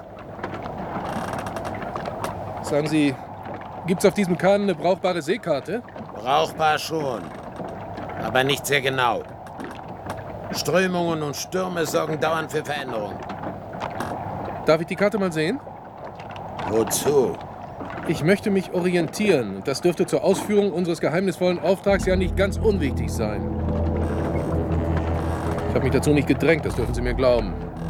Sagen Sie, gibt's auf diesem Kahn eine brauchbare Seekarte? Brauchbar schon. Aber nicht sehr genau. Strömungen und Stürme sorgen dauernd für Veränderungen. Darf ich die Karte mal sehen? Wozu? Ich möchte mich orientieren. Das dürfte zur Ausführung unseres geheimnisvollen Auftrags ja nicht ganz unwichtig sein. Ich habe mich dazu nicht gedrängt, das dürfen Sie mir glauben.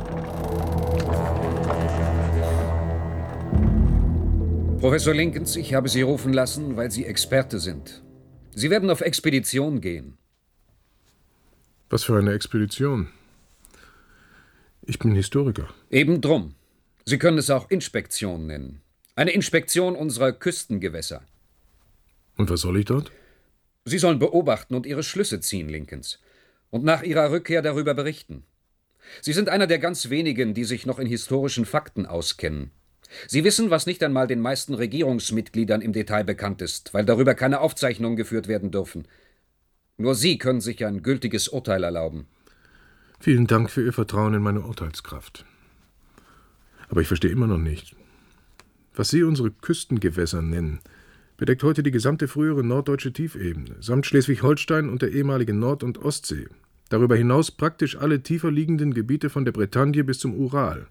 Professor Linkens, ich habe Sie rufen lassen, weil Sie Experte sind. Sie werden auf Expedition gehen. Was für eine Expedition? Ich bin Historiker. Eben drum. Sie können es auch Inspektion nennen. Eine Inspektion unserer Küstengewässer. Und was soll ich dort? Sie sollen beobachten und Ihre Schlüsse ziehen, Linkens. Und nach Ihrer Rückkehr darüber berichten. Sie sind einer der ganz wenigen, die sich noch in historischen Fakten auskennen. Sie wissen, was nicht einmal den meisten Regierungsmitgliedern im Detail bekannt ist, weil darüber keine Aufzeichnungen geführt werden dürfen. Nur Sie können sich ein gültiges Urteil erlauben. Vielen Dank für Ihr Vertrauen in meine Urteilskraft. Aber ich verstehe immer noch nicht. Was Sie unsere Küstengewässer nennen, bedeckt heute die gesamte frühere norddeutsche Tiefebene, samt Schleswig-Holstein und der ehemaligen Nord- und Ostsee. Darüber hinaus praktisch alle tiefer liegenden Gebiete von der Bretagne bis zum Ural.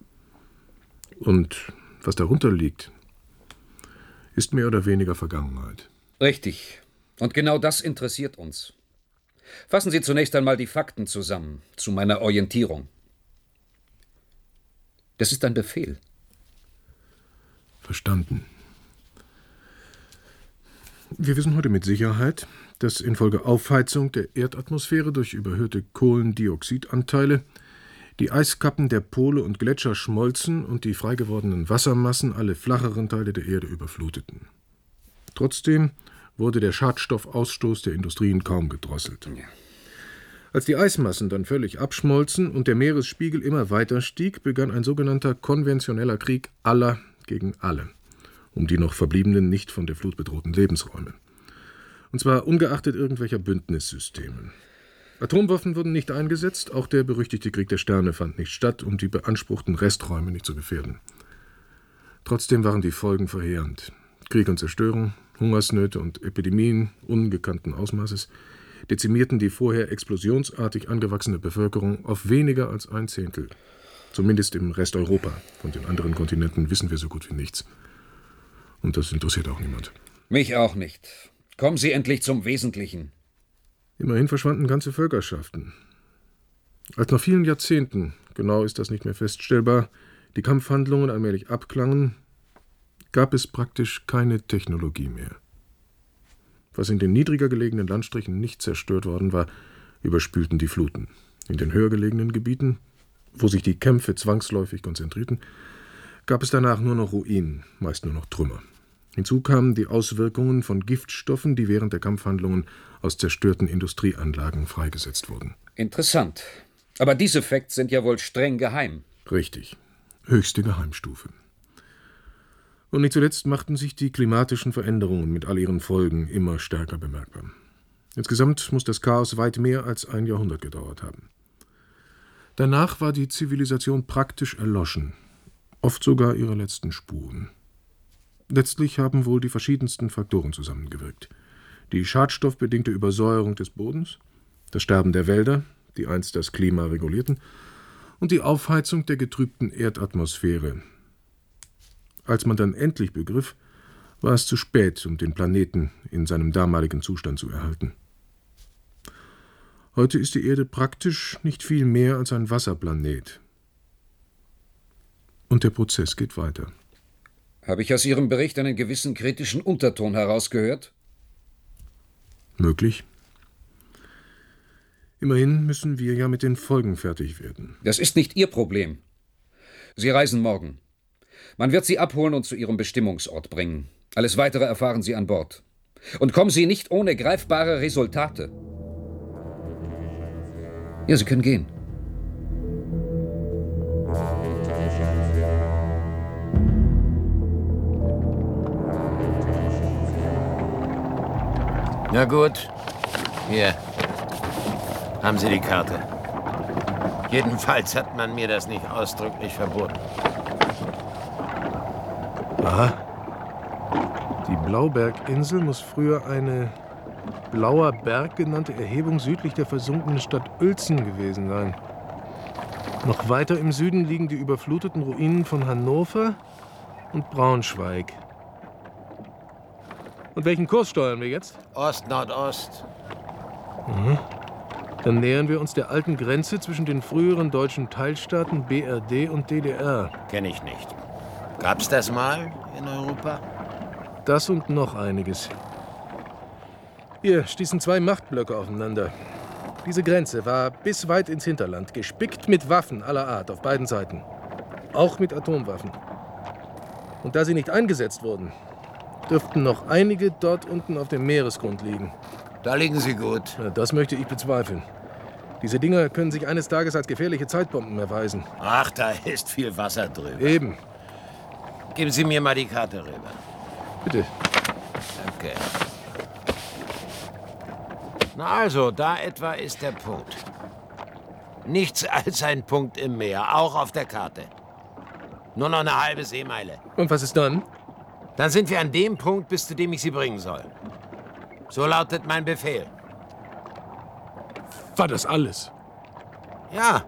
Und was darunter liegt, ist mehr oder weniger Vergangenheit. Richtig. Und genau das interessiert uns. Fassen Sie zunächst einmal die Fakten zusammen, zu meiner Orientierung. Das ist ein Befehl. Verstanden. Wir wissen heute mit Sicherheit, dass infolge Aufheizung der Erdatmosphäre durch überhöhte Kohlendioxidanteile die Eiskappen der Pole und Gletscher schmolzen und die freigewordenen Wassermassen alle flacheren Teile der Erde überfluteten. Trotzdem wurde der Schadstoffausstoß der Industrien kaum gedrosselt. Ja. Als die Eismassen dann völlig abschmolzen und der Meeresspiegel immer weiter stieg, begann ein sogenannter konventioneller Krieg aller gegen alle, um die noch verbliebenen nicht von der Flut bedrohten Lebensräume. Und zwar ungeachtet irgendwelcher Bündnissysteme. Atomwaffen wurden nicht eingesetzt, auch der berüchtigte Krieg der Sterne fand nicht statt, um die beanspruchten Resträume nicht zu gefährden. Trotzdem waren die Folgen verheerend. Krieg und Zerstörung, Hungersnöte und Epidemien ungekannten Ausmaßes dezimierten die vorher explosionsartig angewachsene Bevölkerung auf weniger als ein Zehntel. Zumindest im Rest Europa. Von den anderen Kontinenten wissen wir so gut wie nichts. Und das interessiert auch niemand. Mich auch nicht. Kommen Sie endlich zum Wesentlichen. Immerhin verschwanden ganze Völkerschaften. Als nach vielen Jahrzehnten, genau ist das nicht mehr feststellbar, die Kampfhandlungen allmählich abklangen, gab es praktisch keine Technologie mehr. Was in den niedriger gelegenen Landstrichen nicht zerstört worden war, überspülten die Fluten. In den höher gelegenen Gebieten, wo sich die Kämpfe zwangsläufig konzentrierten, gab es danach nur noch Ruinen, meist nur noch Trümmer. Hinzu kamen die Auswirkungen von Giftstoffen, die während der Kampfhandlungen aus zerstörten Industrieanlagen freigesetzt wurden. Interessant. Aber diese Facts sind ja wohl streng geheim. Richtig. Höchste Geheimstufe. Und nicht zuletzt machten sich die klimatischen Veränderungen mit all ihren Folgen immer stärker bemerkbar. Insgesamt muss das Chaos weit mehr als ein Jahrhundert gedauert haben. Danach war die Zivilisation praktisch erloschen, oft sogar ihre letzten Spuren. Letztlich haben wohl die verschiedensten Faktoren zusammengewirkt. Die schadstoffbedingte Übersäuerung des Bodens, das Sterben der Wälder, die einst das Klima regulierten, und die Aufheizung der getrübten Erdatmosphäre. Als man dann endlich begriff, war es zu spät, um den Planeten in seinem damaligen Zustand zu erhalten. Heute ist die Erde praktisch nicht viel mehr als ein Wasserplanet. Und der Prozess geht weiter. Habe ich aus Ihrem Bericht einen gewissen kritischen Unterton herausgehört? Möglich. Immerhin müssen wir ja mit den Folgen fertig werden. Das ist nicht Ihr Problem. Sie reisen morgen. Man wird Sie abholen und zu Ihrem Bestimmungsort bringen. Alles Weitere erfahren Sie an Bord. Und kommen Sie nicht ohne greifbare Resultate. Ja, Sie können gehen. Na gut. Hier. Haben Sie die Karte. Jedenfalls hat man mir das nicht ausdrücklich verboten. Aha. Die Blauberginsel muss früher eine Blauer Berg genannte Erhebung südlich der versunkenen Stadt Uelzen gewesen sein. Noch weiter im Süden liegen die überfluteten Ruinen von Hannover und Braunschweig. Und welchen Kurs steuern wir jetzt? Ost-Nordost. Mhm. Dann nähern wir uns der alten Grenze zwischen den früheren deutschen Teilstaaten B R D und D D R. Kenn ich nicht. Gab's das mal in Europa? Das und noch einiges. Hier stießen zwei Machtblöcke aufeinander. Diese Grenze war bis weit ins Hinterland, gespickt mit Waffen aller Art auf beiden Seiten. Auch mit Atomwaffen. Und da sie nicht eingesetzt wurden, dürften noch einige dort unten auf dem Meeresgrund liegen. Da liegen sie gut. Ja, das möchte ich bezweifeln. Diese Dinger können sich eines Tages als gefährliche Zeitbomben erweisen. Ach, da ist viel Wasser drüber. Eben. Geben Sie mir mal die Karte rüber. Bitte. Danke. Na also, da etwa ist der Punkt. Nichts als ein Punkt im Meer, auch auf der Karte. Nur noch eine halbe Seemeile. Und was ist dann? Dann sind wir an dem Punkt, bis zu dem ich Sie bringen soll. So lautet mein Befehl. War das alles? Ja.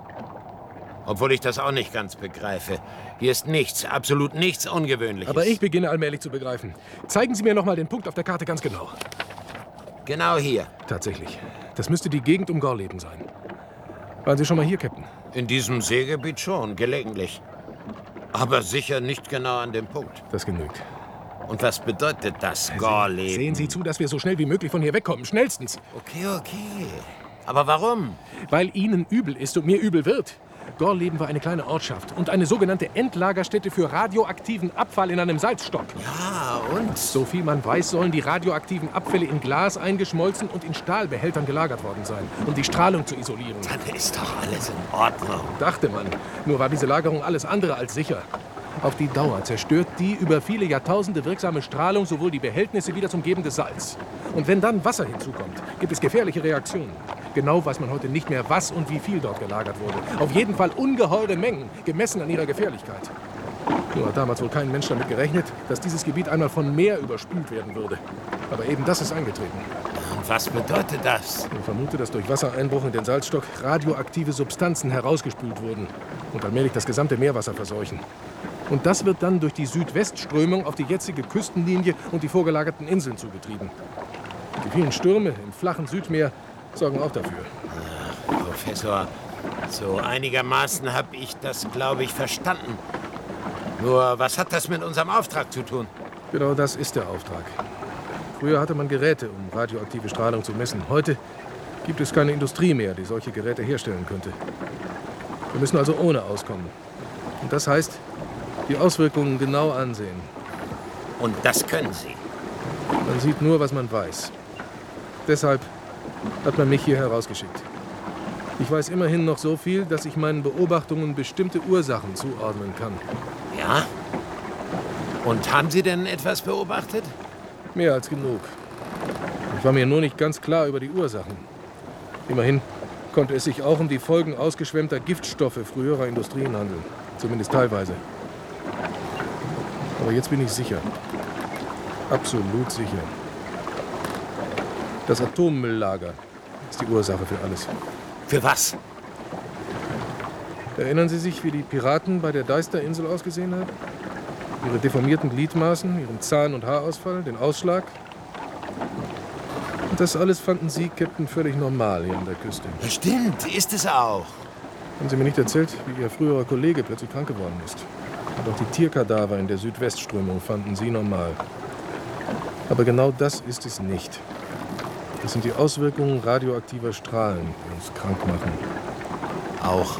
Obwohl ich das auch nicht ganz begreife. Hier ist nichts, absolut nichts Ungewöhnliches. Aber ich beginne allmählich zu begreifen. Zeigen Sie mir noch mal den Punkt auf der Karte ganz genau. Genau hier. Tatsächlich. Das müsste die Gegend um Gorleben sein. Waren Sie schon mal hier, Captain? In diesem Seegebiet schon, gelegentlich. Aber sicher nicht genau an dem Punkt. Das genügt. Und was bedeutet das, Gorleben? Sehen Sie zu, dass wir so schnell wie möglich von hier wegkommen. Schnellstens. Okay, okay. Aber warum? Weil Ihnen übel ist und mir übel wird. Gorleben war eine kleine Ortschaft und eine sogenannte Endlagerstätte für radioaktiven Abfall in einem Salzstock. Ja, und? So viel man weiß, sollen die radioaktiven Abfälle in Glas eingeschmolzen und in Stahlbehältern gelagert worden sein, um die Strahlung zu isolieren. Dann ist doch alles in Ordnung. Dachte man. Nur war diese Lagerung alles andere als sicher. Auf die Dauer zerstört die über viele Jahrtausende wirksame Strahlung sowohl die Behältnisse wie das umgebende Salz. Und wenn dann Wasser hinzukommt, gibt es gefährliche Reaktionen. Genau weiß man heute nicht mehr, was und wie viel dort gelagert wurde. Auf jeden Fall ungeheure Mengen, gemessen an ihrer Gefährlichkeit. Nur hat damals wohl kein Mensch damit gerechnet, dass dieses Gebiet einmal von Meer überspült werden würde. Aber eben das ist eingetreten. Und was bedeutet das? Man vermutet, dass durch Wassereinbruch in den Salzstock radioaktive Substanzen herausgespült wurden und allmählich das gesamte Meerwasser verseuchen. Und das wird dann durch die Südwestströmung auf die jetzige Küstenlinie und die vorgelagerten Inseln zugetrieben. Und die vielen Stürme im flachen Südmeer sorgen auch dafür. Ach, Professor, so einigermaßen habe ich das, glaube ich, verstanden. Nur, was hat das mit unserem Auftrag zu tun? Genau das ist der Auftrag. Früher hatte man Geräte, um radioaktive Strahlung zu messen. Heute gibt es keine Industrie mehr, die solche Geräte herstellen könnte. Wir müssen also ohne auskommen. Und das heißt, die Auswirkungen genau ansehen. Und das können Sie? Man sieht nur, was man weiß. Deshalb hat man mich hier herausgeschickt. Ich weiß immerhin noch so viel, dass ich meinen Beobachtungen bestimmte Ursachen zuordnen kann. Ja? Und haben Sie denn etwas beobachtet? Mehr als genug. Ich war mir nur nicht ganz klar über die Ursachen. Immerhin konnte es sich auch um die Folgen ausgeschwemmter Giftstoffe früherer Industrien handeln. Zumindest teilweise. Aber jetzt bin ich sicher. Absolut sicher. Das Atommülllager ist die Ursache für alles. Für was? Erinnern Sie sich, wie die Piraten bei der Deister-Insel ausgesehen haben? Ihre deformierten Gliedmaßen, ihren Zahn- und Haarausfall, den Ausschlag? Und das alles fanden Sie, Captain, völlig normal hier an der Küste. Stimmt, ist es auch. Haben Sie mir nicht erzählt, wie Ihr früherer Kollege plötzlich krank geworden ist? Und auch die Tierkadaver in der Südwestströmung fanden Sie normal. Aber genau das ist es nicht. Das sind die Auswirkungen radioaktiver Strahlen, die uns krank machen. Auch.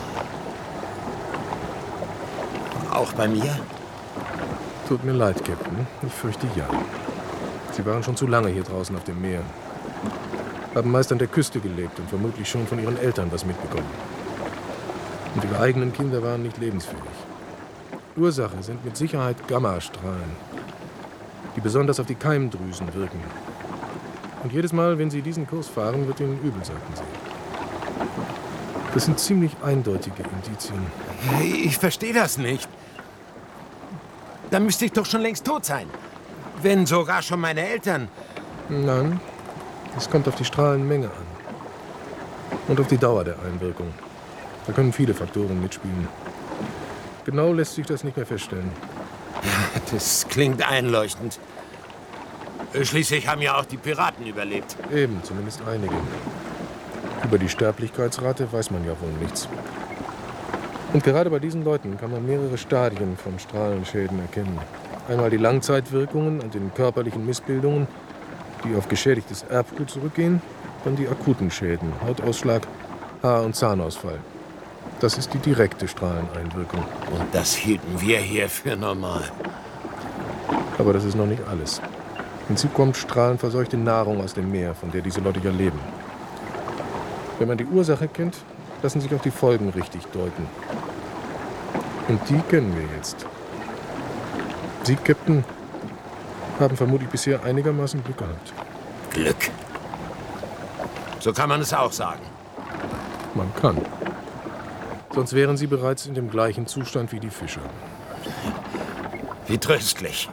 Auch bei mir? Tut mir leid, Captain. Ich fürchte ja. Sie waren schon zu lange hier draußen auf dem Meer. Haben meist an der Küste gelebt und vermutlich schon von ihren Eltern was mitbekommen. Und ihre eigenen Kinder waren nicht lebensfähig. Ursache sind mit Sicherheit Gammastrahlen, die besonders auf die Keimdrüsen wirken. Und jedes Mal, wenn Sie diesen Kurs fahren, wird Ihnen übel, sagten Sie. Das sind ziemlich eindeutige Indizien. Hey, ich verstehe das nicht. Dann müsste ich doch schon längst tot sein. Wenn sogar schon meine Eltern. Nein, es kommt auf die Strahlenmenge an. Und auf die Dauer der Einwirkung. Da können viele Faktoren mitspielen. Genau lässt sich das nicht mehr feststellen. Das klingt einleuchtend. Schließlich haben ja auch die Piraten überlebt. Eben, zumindest einige. Über die Sterblichkeitsrate weiß man ja wohl nichts. Und gerade bei diesen Leuten kann man mehrere Stadien von Strahlenschäden erkennen. Einmal die Langzeitwirkungen an den körperlichen Missbildungen, die auf geschädigtes Erbgut zurückgehen. Dann die akuten Schäden, Hautausschlag, Haar- und Zahnausfall. Das ist die direkte Strahleneinwirkung. Und das hielten wir hier für normal. Aber das ist noch nicht alles. Hinzu kommt strahlenverseuchte Nahrung aus dem Meer, von der diese Leute ja leben. Wenn man die Ursache kennt, lassen sich auch die Folgen richtig deuten. Und die kennen wir jetzt. Sie, Captain, haben vermutlich bisher einigermaßen Glück gehabt. Glück? So kann man es auch sagen. Man kann. Sonst wären Sie bereits in dem gleichen Zustand wie die Fischer. Wie tröstlich.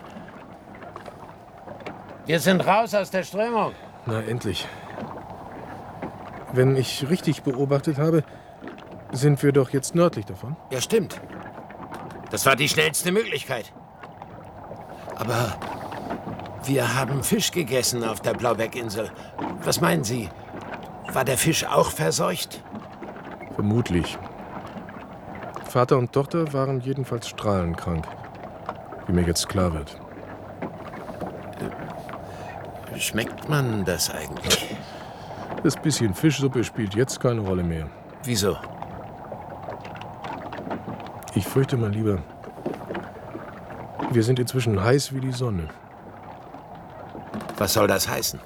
Wir sind raus aus der Strömung. Na, endlich. Wenn ich richtig beobachtet habe, sind wir doch jetzt nördlich davon. Ja, stimmt. Das war die schnellste Möglichkeit. Aber wir haben Fisch gegessen auf der Blaubeckinsel. Was meinen Sie? War der Fisch auch verseucht? Vermutlich. Vater und Tochter waren jedenfalls strahlenkrank, wie mir jetzt klar wird. Schmeckt man das eigentlich? Das bisschen Fischsuppe spielt jetzt keine Rolle mehr. Wieso? Ich fürchte mal lieber, wir sind inzwischen heiß wie die Sonne. Was soll das heißen?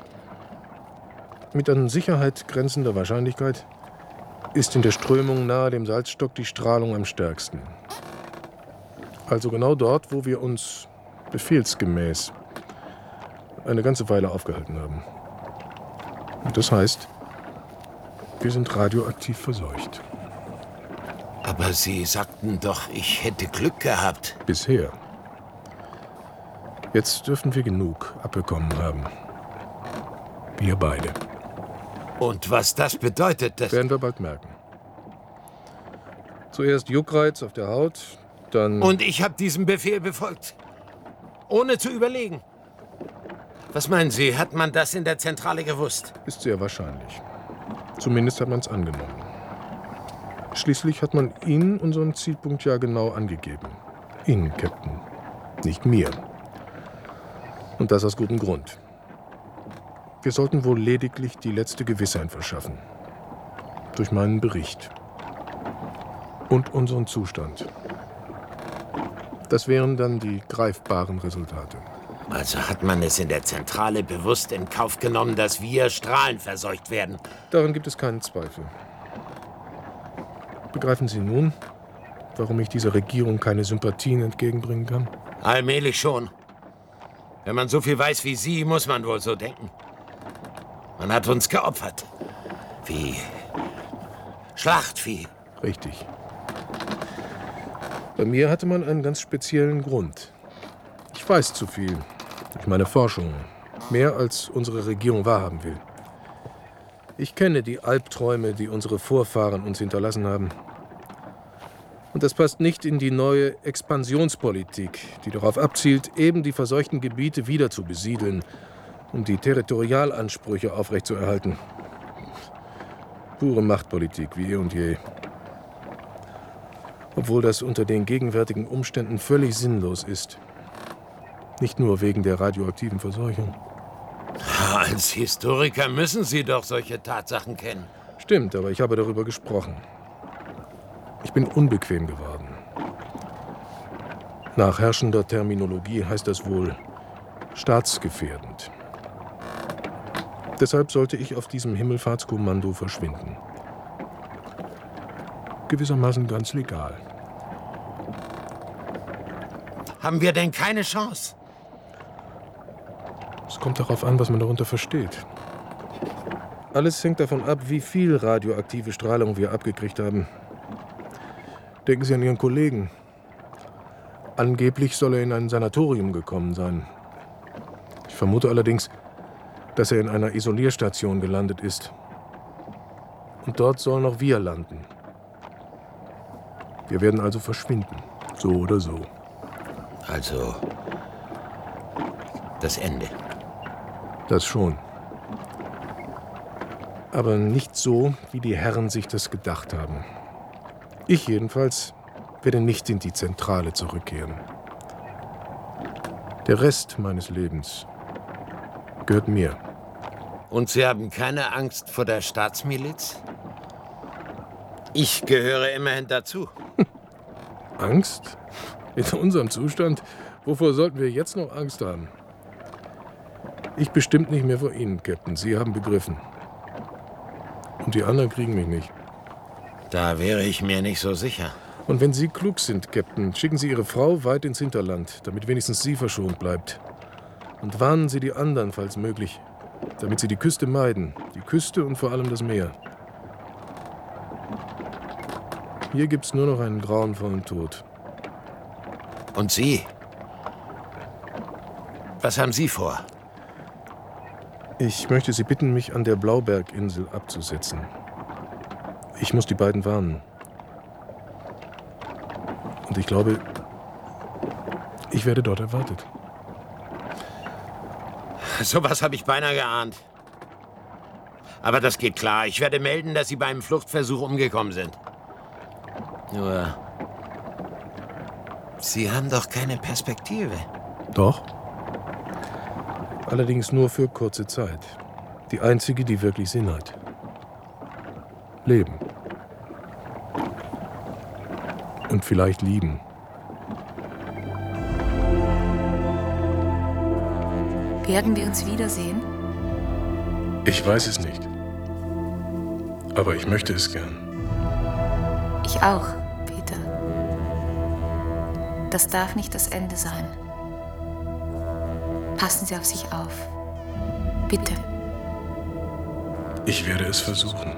Mit an Sicherheit grenzender Wahrscheinlichkeit ist in der Strömung nahe dem Salzstock die Strahlung am stärksten. Also genau dort, wo wir uns befehlsgemäß eine ganze Weile aufgehalten haben. Und das heißt, wir sind radioaktiv verseucht. Aber Sie sagten doch, ich hätte Glück gehabt. Bisher. Jetzt dürften wir genug abbekommen haben. Wir beide. Und was das bedeutet, das werden wir bald merken. Zuerst Juckreiz auf der Haut, dann... Und ich habe diesem Befehl befolgt. Ohne zu überlegen. Was meinen Sie, hat man das in der Zentrale gewusst? Ist sehr wahrscheinlich. Zumindest hat man es angenommen. Schließlich hat man Ihnen unseren Zielpunkt ja genau angegeben. Ihnen, Captain. Nicht mir. Und das aus gutem Grund. Wir sollten wohl lediglich die letzte Gewissheit verschaffen. Durch meinen Bericht. Und unseren Zustand. Das wären dann die greifbaren Resultate. Also hat man es in der Zentrale bewusst in Kauf genommen, dass wir strahlenverseucht werden. Daran gibt es keinen Zweifel. Begreifen Sie nun, warum ich dieser Regierung keine Sympathien entgegenbringen kann? Allmählich schon. Wenn man so viel weiß wie Sie, muss man wohl so denken. Man hat uns geopfert. Wie Schlachtvieh. Richtig. Bei mir hatte man einen ganz speziellen Grund. Ich weiß zu viel durch meine Forschung. Mehr als unsere Regierung wahrhaben will. Ich kenne die Albträume, die unsere Vorfahren uns hinterlassen haben. Und das passt nicht in die neue Expansionspolitik, die darauf abzielt, eben die verseuchten Gebiete wieder zu besiedeln, um die Territorialansprüche aufrechtzuerhalten. Pure Machtpolitik, wie eh und je. Obwohl das unter den gegenwärtigen Umständen völlig sinnlos ist. Nicht nur wegen der radioaktiven Verseuchung. Als Historiker müssen Sie doch solche Tatsachen kennen. Stimmt, aber ich habe darüber gesprochen. Ich bin unbequem geworden. Nach herrschender Terminologie heißt das wohl staatsgefährdend. Deshalb sollte ich auf diesem Himmelfahrtskommando verschwinden. Gewissermaßen ganz legal. Haben wir denn keine Chance? Es kommt darauf an, was man darunter versteht. Alles hängt davon ab, wie viel radioaktive Strahlung wir abgekriegt haben. Denken Sie an Ihren Kollegen. Angeblich soll er in ein Sanatorium gekommen sein. Ich vermute allerdings, dass er in einer Isolierstation gelandet ist. Und dort sollen auch wir landen. Wir werden also verschwinden, so oder so. Also das Ende. Das schon. Aber nicht so, wie die Herren sich das gedacht haben. Ich jedenfalls werde nicht in die Zentrale zurückkehren. Der Rest meines Lebens gehört mir. Und Sie haben keine Angst vor der Staatsmiliz? Ich gehöre immerhin dazu. Angst? In unserem Zustand? Wovor sollten wir jetzt noch Angst haben? Ich bestimmt nicht mehr vor Ihnen, Captain. Sie haben begriffen. Und die anderen kriegen mich nicht. Da wäre ich mir nicht so sicher. Und wenn Sie klug sind, Captain, schicken Sie Ihre Frau weit ins Hinterland, damit wenigstens sie verschont bleibt. Und warnen Sie die anderen, falls möglich, damit sie die Küste meiden. Die Küste und vor allem das Meer. Hier gibt's nur noch einen grauenvollen Tod. Und Sie? Was haben Sie vor? Ich möchte Sie bitten, mich an der Blauberginsel abzusetzen. Ich muss die beiden warnen. Und ich glaube, ich werde dort erwartet. Sowas habe ich beinahe geahnt. Aber das geht klar. Ich werde melden, dass Sie beim Fluchtversuch umgekommen sind. Nur, Sie haben doch keine Perspektive. Doch. Allerdings nur für kurze Zeit. Die einzige, die wirklich Sinn hat. Leben. Und vielleicht lieben. Werden wir uns wiedersehen? Ich weiß es nicht. Aber ich möchte es gern. Ich auch, Peter. Das darf nicht das Ende sein. Passen Sie auf sich auf. Bitte. Ich werde es versuchen.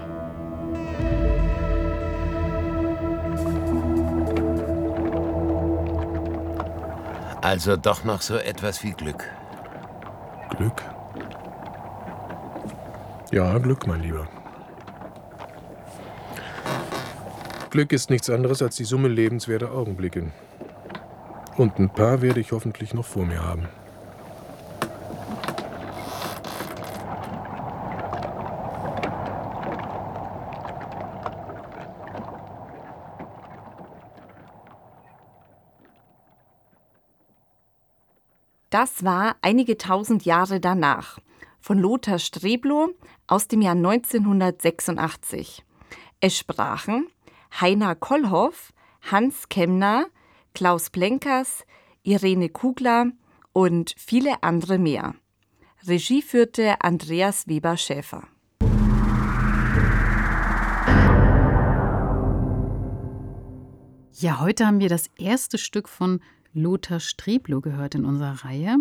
Also doch noch so etwas wie Glück. Glück? Ja, Glück, mein Lieber. Glück ist nichts anderes als die Summe lebenswerter Augenblicke. Und ein paar werde ich hoffentlich noch vor mir haben. Das war einige tausend Jahre danach von Lothar Streblow aus dem Jahr neunzehnhundertsechsundachtzig. Es sprachen Heiner Kollhoff, Hans Kemner, Klaus Plenkers, Irene Kugler und viele andere mehr. Regie führte Andreas Weber-Schäfer. Ja, heute haben wir das erste Stück von Lothar Streblow gehört in unserer Reihe.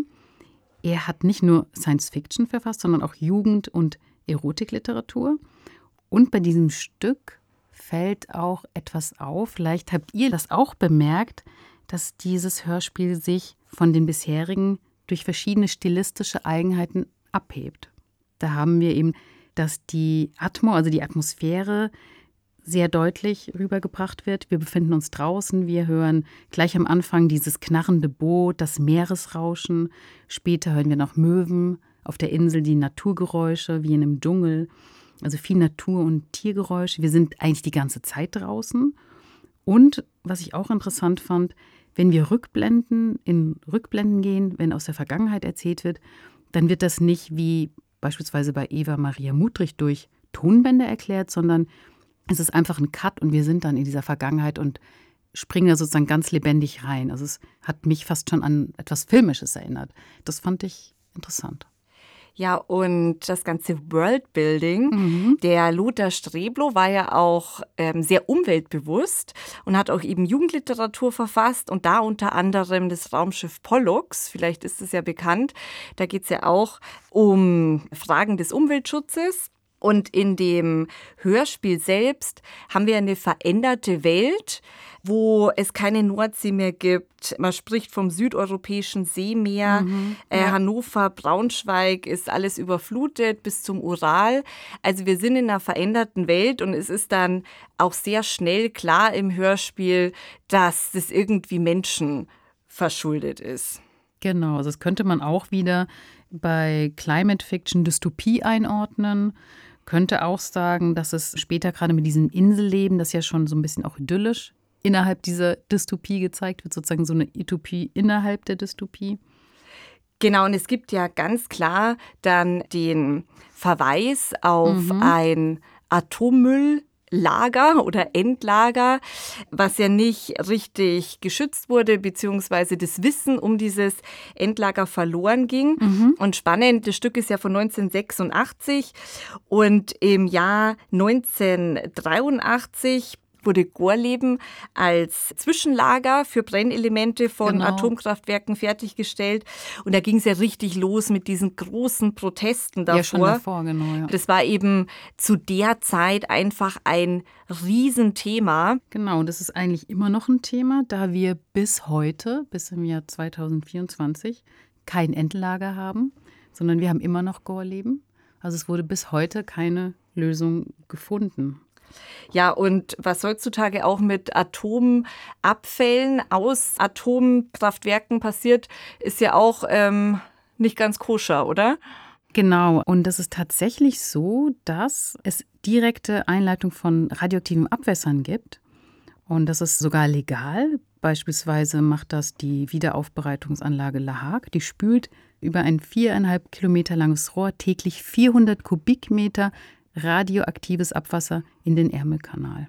Er hat nicht nur Science-Fiction verfasst, sondern auch Jugend- und Erotikliteratur. Und bei diesem Stück fällt auch etwas auf. Vielleicht habt ihr das auch bemerkt, dass dieses Hörspiel sich von den bisherigen durch verschiedene stilistische Eigenheiten abhebt. Da haben wir eben, dass die Atmo, also die Atmosphäre, sehr deutlich rübergebracht wird. Wir befinden uns draußen, wir hören gleich am Anfang dieses knarrende Boot, das Meeresrauschen. Später hören wir noch Möwen, auf der Insel die Naturgeräusche, wie in einem Dschungel. Also viel Natur- und Tiergeräusche. Wir sind eigentlich die ganze Zeit draußen. Und was ich auch interessant fand, wenn wir Rückblenden, in Rückblenden gehen, wenn aus der Vergangenheit erzählt wird, dann wird das nicht wie beispielsweise bei Eva Maria Mudrich durch Tonbänder erklärt, sondern es ist einfach ein Cut und wir sind dann in dieser Vergangenheit und springen da sozusagen ganz lebendig rein. Also es hat mich fast schon an etwas Filmisches erinnert. Das fand ich interessant. Ja, und das ganze Worldbuilding, mhm. der Lothar Streblow war ja auch ähm, sehr umweltbewusst und hat auch eben Jugendliteratur verfasst und da unter anderem das Raumschiff Pollux, vielleicht ist es ja bekannt, da geht es ja auch um Fragen des Umweltschutzes. Und in dem Hörspiel selbst haben wir eine veränderte Welt, wo es keine Nordsee mehr gibt. Man spricht vom südeuropäischen Seemeer. Mhm, ja. äh, Hannover, Braunschweig ist alles überflutet bis zum Ural. Also wir sind in einer veränderten Welt und es ist dann auch sehr schnell klar im Hörspiel, dass das irgendwie Menschen verschuldet ist. Genau, also das könnte man auch wieder bei Climate Fiction Dystopie einordnen. Könnte auch sagen, dass es später gerade mit diesem Inselleben, das ja schon so ein bisschen auch idyllisch innerhalb dieser Dystopie gezeigt wird, sozusagen so eine Utopie innerhalb der Dystopie. Genau, und es gibt ja ganz klar dann den Verweis auf Mhm. ein Atommüll. Lager oder Endlager, was ja nicht richtig geschützt wurde, beziehungsweise das Wissen um dieses Endlager verloren ging. Mhm. Und spannend, das Stück ist ja von neunzehnhundertsechsundachtzig und im Jahr neunzehnhundertdreiundachtzig wurde Gorleben als Zwischenlager für Brennelemente von Genau. Atomkraftwerken fertiggestellt. Und da ging es ja richtig los mit diesen großen Protesten davor. Ja, schon davor, genau. Ja. Das war eben zu der Zeit einfach ein Riesenthema. Genau, das ist eigentlich immer noch ein Thema, da wir bis heute, bis im Jahr zweitausendvierundzwanzig, kein Endlager haben, sondern wir haben immer noch Gorleben. Also es wurde bis heute keine Lösung gefunden. Ja, und was heutzutage auch mit Atomabfällen aus Atomkraftwerken passiert, ist ja auch ähm, nicht ganz koscher, oder? Genau, und es ist tatsächlich so, dass es direkte Einleitung von radioaktiven Abwässern gibt. Und das ist sogar legal. Beispielsweise macht das die Wiederaufbereitungsanlage La Hague. Die spült über ein viereinhalb Kilometer langes Rohr täglich vierhundert Kubikmeter radioaktives Abwasser in den Ärmelkanal.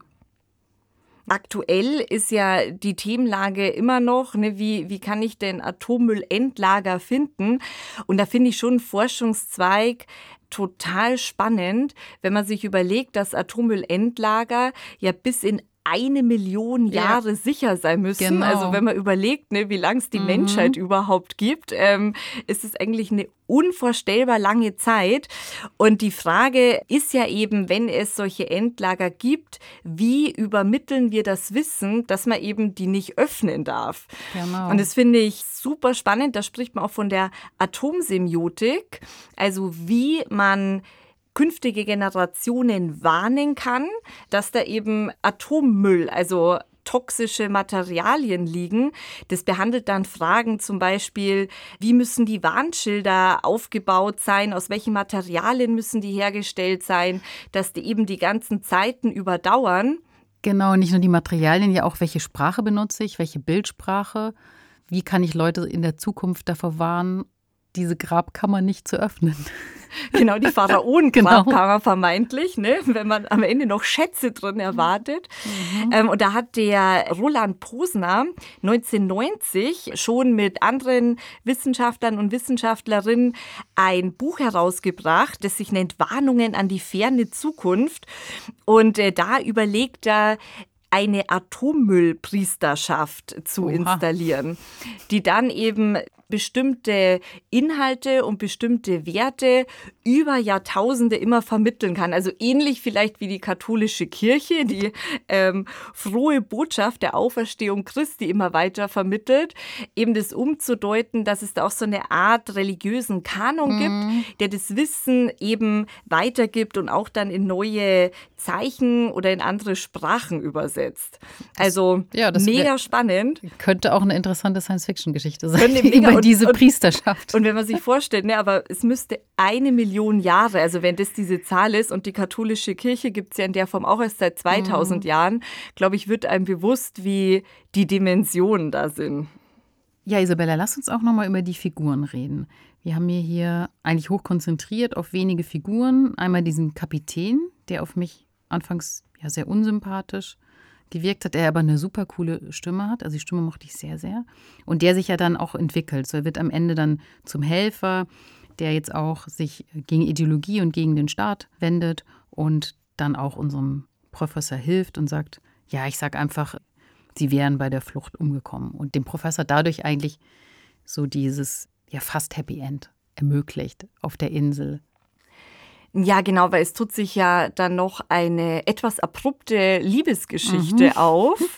Aktuell ist ja die Themenlage immer noch, ne, wie, wie kann ich denn Atommüllendlager finden? Und da finde ich schon einen Forschungszweig total spannend, wenn man sich überlegt, dass Atommüllendlager ja bis in eine Million Jahre Ja. sicher sein müssen. Genau. Also wenn man überlegt, ne, wie lange es die Mhm. Menschheit überhaupt gibt, ähm, ist es eigentlich eine unvorstellbar lange Zeit. Und die Frage ist ja eben, wenn es solche Endlager gibt, wie übermitteln wir das Wissen, dass man eben die nicht öffnen darf? Genau. Und das finde ich super spannend. Da spricht man auch von der Atomsemiotik, also wie man künftige Generationen warnen kann, dass da eben Atommüll, also toxische Materialien liegen. Das behandelt dann Fragen zum Beispiel, wie müssen die Warnschilder aufgebaut sein, aus welchen Materialien müssen die hergestellt sein, dass die eben die ganzen Zeiten überdauern. Genau, nicht nur die Materialien, ja auch welche Sprache benutze ich, welche Bildsprache. Wie kann ich Leute in der Zukunft davor warnen, diese Grabkammer nicht zu öffnen? Genau, die Pharaonen-Grabkammer Genau. vermeintlich, ne? Wenn man am Ende noch Schätze drin erwartet. Mhm. Ähm, und da hat der Roland Posner neunzehnhundertneunzig schon mit anderen Wissenschaftlern und Wissenschaftlerinnen ein Buch herausgebracht, das sich nennt Warnungen an die ferne Zukunft. Und äh, da überlegt er, eine Atommüllpriesterschaft zu Oha. installieren, die dann eben bestimmte Inhalte und bestimmte Werte über Jahrtausende immer vermitteln kann. Also ähnlich vielleicht wie die katholische Kirche, die ähm, frohe Botschaft der Auferstehung Christi immer weiter vermittelt, eben das umzudeuten, dass es da auch so eine Art religiösen Kanon Mhm. gibt, der das Wissen eben weitergibt und auch dann in neue Zeichen oder in andere Sprachen übersetzt. Also Ja, das mega wär- spannend. Könnte auch eine interessante Science-Fiction-Geschichte sein, Könnte mega- über und- diese und- Priesterschaft. Und wenn man sich vorstellt, ne, aber es müsste eine Million Jahre, also wenn das diese Zahl ist, und die katholische Kirche gibt es ja in der Form auch erst seit zweitausend Mhm. Jahren, glaube ich, wird einem bewusst, wie die Dimensionen da sind. Ja, Isabella, lass uns auch nochmal über die Figuren reden. Wir haben hier, hier eigentlich hochkonzentriert auf wenige Figuren. Einmal diesen Kapitän, der auf mich anfangs ja sehr unsympathisch gewirkt hat, der aber eine super coole Stimme hat. Also die Stimme mochte ich sehr, sehr. Und der sich ja dann auch entwickelt. So, er wird am Ende dann zum Helfer, der jetzt auch sich gegen Ideologie und gegen den Staat wendet und dann auch unserem Professor hilft und sagt, ja, ich sag einfach, sie wären bei der Flucht umgekommen. Und dem Professor dadurch eigentlich so dieses ja fast Happy End ermöglicht auf der Insel. Ja, genau, weil es tut sich ja dann noch eine etwas abrupte Liebesgeschichte Mhm. auf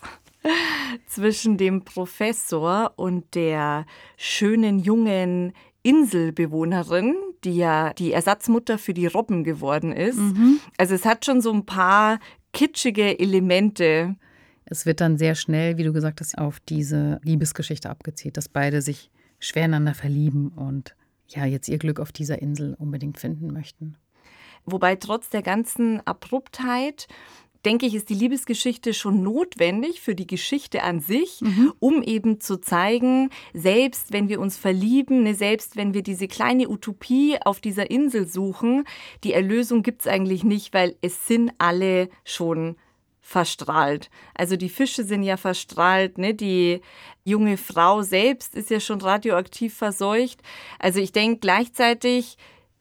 zwischen dem Professor und der schönen jungen Inselbewohnerin, die ja die Ersatzmutter für die Robben geworden ist. Mhm. Also es hat schon so ein paar kitschige Elemente. Es wird dann sehr schnell, wie du gesagt hast, auf diese Liebesgeschichte abgezielt, dass beide sich schwer ineinander verlieben und ja jetzt ihr Glück auf dieser Insel unbedingt finden möchten. Wobei trotz der ganzen Abruptheit, denke ich, ist die Liebesgeschichte schon notwendig für die Geschichte an sich, Mhm. um eben zu zeigen, selbst wenn wir uns verlieben, ne, selbst wenn wir diese kleine Utopie auf dieser Insel suchen, die Erlösung gibt es eigentlich nicht, weil es sind alle schon verstrahlt. Also die Fische sind ja verstrahlt, ne? Die junge Frau selbst ist ja schon radioaktiv verseucht. Also ich denke, gleichzeitig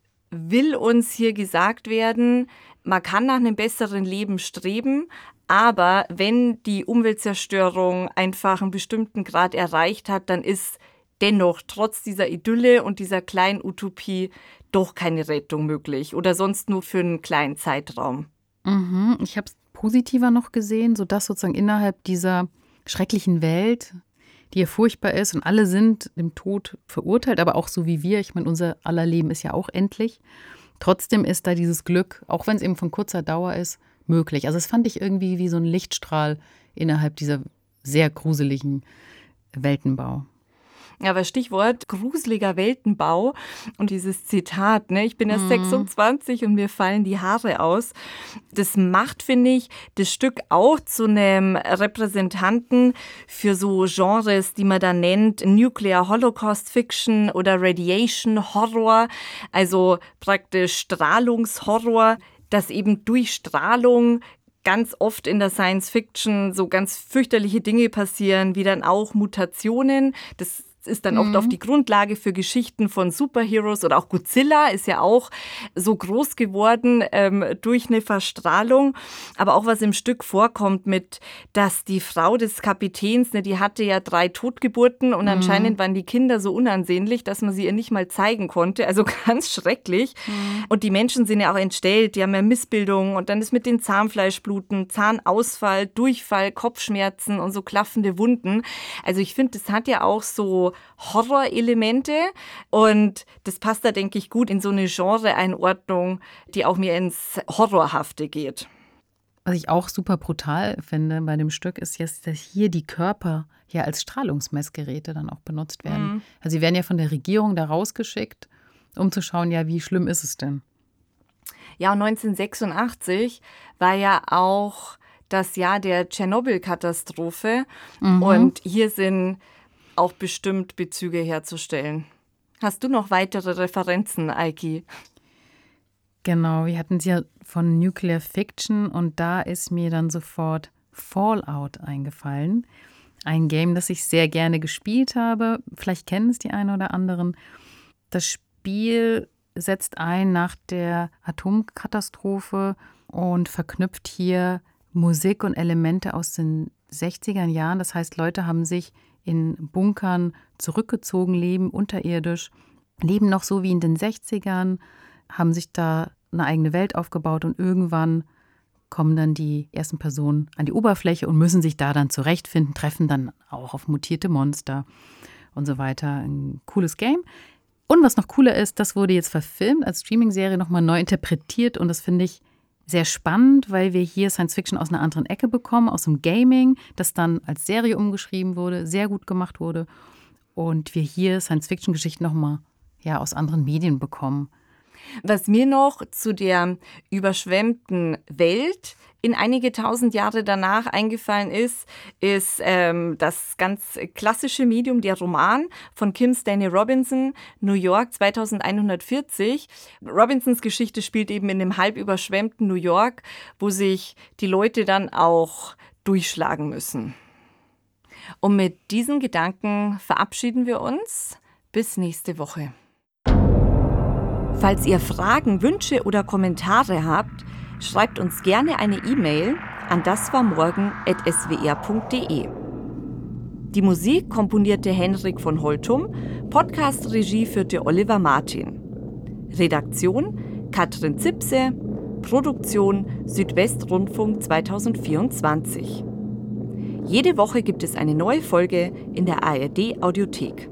will uns hier gesagt werden, man kann nach einem besseren Leben streben, aber wenn die Umweltzerstörung einfach einen bestimmten Grad erreicht hat, dann ist dennoch trotz dieser Idylle und dieser kleinen Utopie doch keine Rettung möglich oder sonst nur für einen kleinen Zeitraum. Mhm. Ich habe es positiver noch gesehen, sodass sozusagen innerhalb dieser schrecklichen Welt, die ja furchtbar ist und alle sind dem Tod verurteilt, aber auch so wie wir, ich meine, unser aller Leben ist ja auch endlich. Trotzdem ist da dieses Glück, auch wenn es eben von kurzer Dauer ist, möglich. Also das fand ich irgendwie wie so ein Lichtstrahl innerhalb dieser sehr gruseligen Weltenbau. Ja, aber Stichwort gruseliger Weltenbau und dieses Zitat, ne, ich bin erst Mhm. sechsundzwanzig und mir fallen die Haare aus. Das macht, finde ich, das Stück auch zu einem Repräsentanten für so Genres, die man da nennt, Nuclear Holocaust Fiction oder Radiation Horror, also praktisch Strahlungshorror, dass eben durch Strahlung ganz oft in der Science Fiction so ganz fürchterliche Dinge passieren, wie dann auch Mutationen. Das ist dann oft Mhm. auf die Grundlage für Geschichten von Superheroes oder auch Godzilla ist ja auch so groß geworden ähm, durch eine Verstrahlung. Aber auch was im Stück vorkommt mit, dass die Frau des Kapitäns, ne, die hatte ja drei Totgeburten und Mhm. anscheinend waren die Kinder so unansehnlich, dass man sie ihr nicht mal zeigen konnte. Also ganz schrecklich. Mhm. Und die Menschen sind ja auch entstellt, die haben ja Missbildungen und dann ist mit den Zahnfleischbluten, Zahnausfall, Durchfall, Kopfschmerzen und so klaffende Wunden. Also ich finde, das hat ja auch so Horrorelemente und das passt da, denke ich, gut in so eine Genre-Einordnung, die auch mir ins Horrorhafte geht. Was ich auch super brutal finde bei dem Stück, ist jetzt, dass hier die Körper ja als Strahlungsmessgeräte dann auch benutzt werden. Mhm. Also sie werden ja von der Regierung da rausgeschickt, um zu schauen, ja, wie schlimm ist es denn? Ja, und neunzehnhundertsechsundachtzig war ja auch das Jahr der Tschernobyl-Katastrophe Mhm. und hier sind auch bestimmt Bezüge herzustellen. Hast du noch weitere Referenzen, Eiki? Genau, wir hatten sie ja von Nuclear Fiction und da ist mir dann sofort Fallout eingefallen. Ein Game, das ich sehr gerne gespielt habe. Vielleicht kennen es die einen oder anderen. Das Spiel setzt ein nach der Atomkatastrophe und verknüpft hier Musik und Elemente aus den sechziger Jahren. Das heißt, Leute haben sich in Bunkern zurückgezogen, leben unterirdisch, leben noch so wie in den sechzigern, haben sich da eine eigene Welt aufgebaut und irgendwann kommen dann die ersten Personen an die Oberfläche und müssen sich da dann zurechtfinden, treffen dann auch auf mutierte Monster und so weiter. Ein cooles Game. Und was noch cooler ist, das wurde jetzt verfilmt als Streaming-Serie, nochmal neu interpretiert und das finde ich sehr spannend, weil wir hier Science-Fiction aus einer anderen Ecke bekommen, aus dem Gaming, das dann als Serie umgeschrieben wurde, sehr gut gemacht wurde und wir hier Science-Fiction-Geschichten nochmal ja, aus anderen Medien bekommen. Was mir noch zu der überschwemmten Welt in einige tausend Jahre danach eingefallen ist, ist ähm, das ganz klassische Medium, der Roman von Kim Stanley Robinson, New York zweitausendeinhundertvierzig. Robinsons Geschichte spielt eben in dem halb überschwemmten New York, wo sich die Leute dann auch durchschlagen müssen. Und mit diesen Gedanken verabschieden wir uns. Bis nächste Woche. Falls ihr Fragen, Wünsche oder Kommentare habt, schreibt uns gerne eine E-Mail an daswarmorgen at s w r punkt d e. Die Musik komponierte Henrik von Holtum, Podcast-Regie führte Oliver Martin. Redaktion Katrin Zipse, Produktion Südwestrundfunk zweitausendvierundzwanzig. Jede Woche gibt es eine neue Folge in der A R D Audiothek.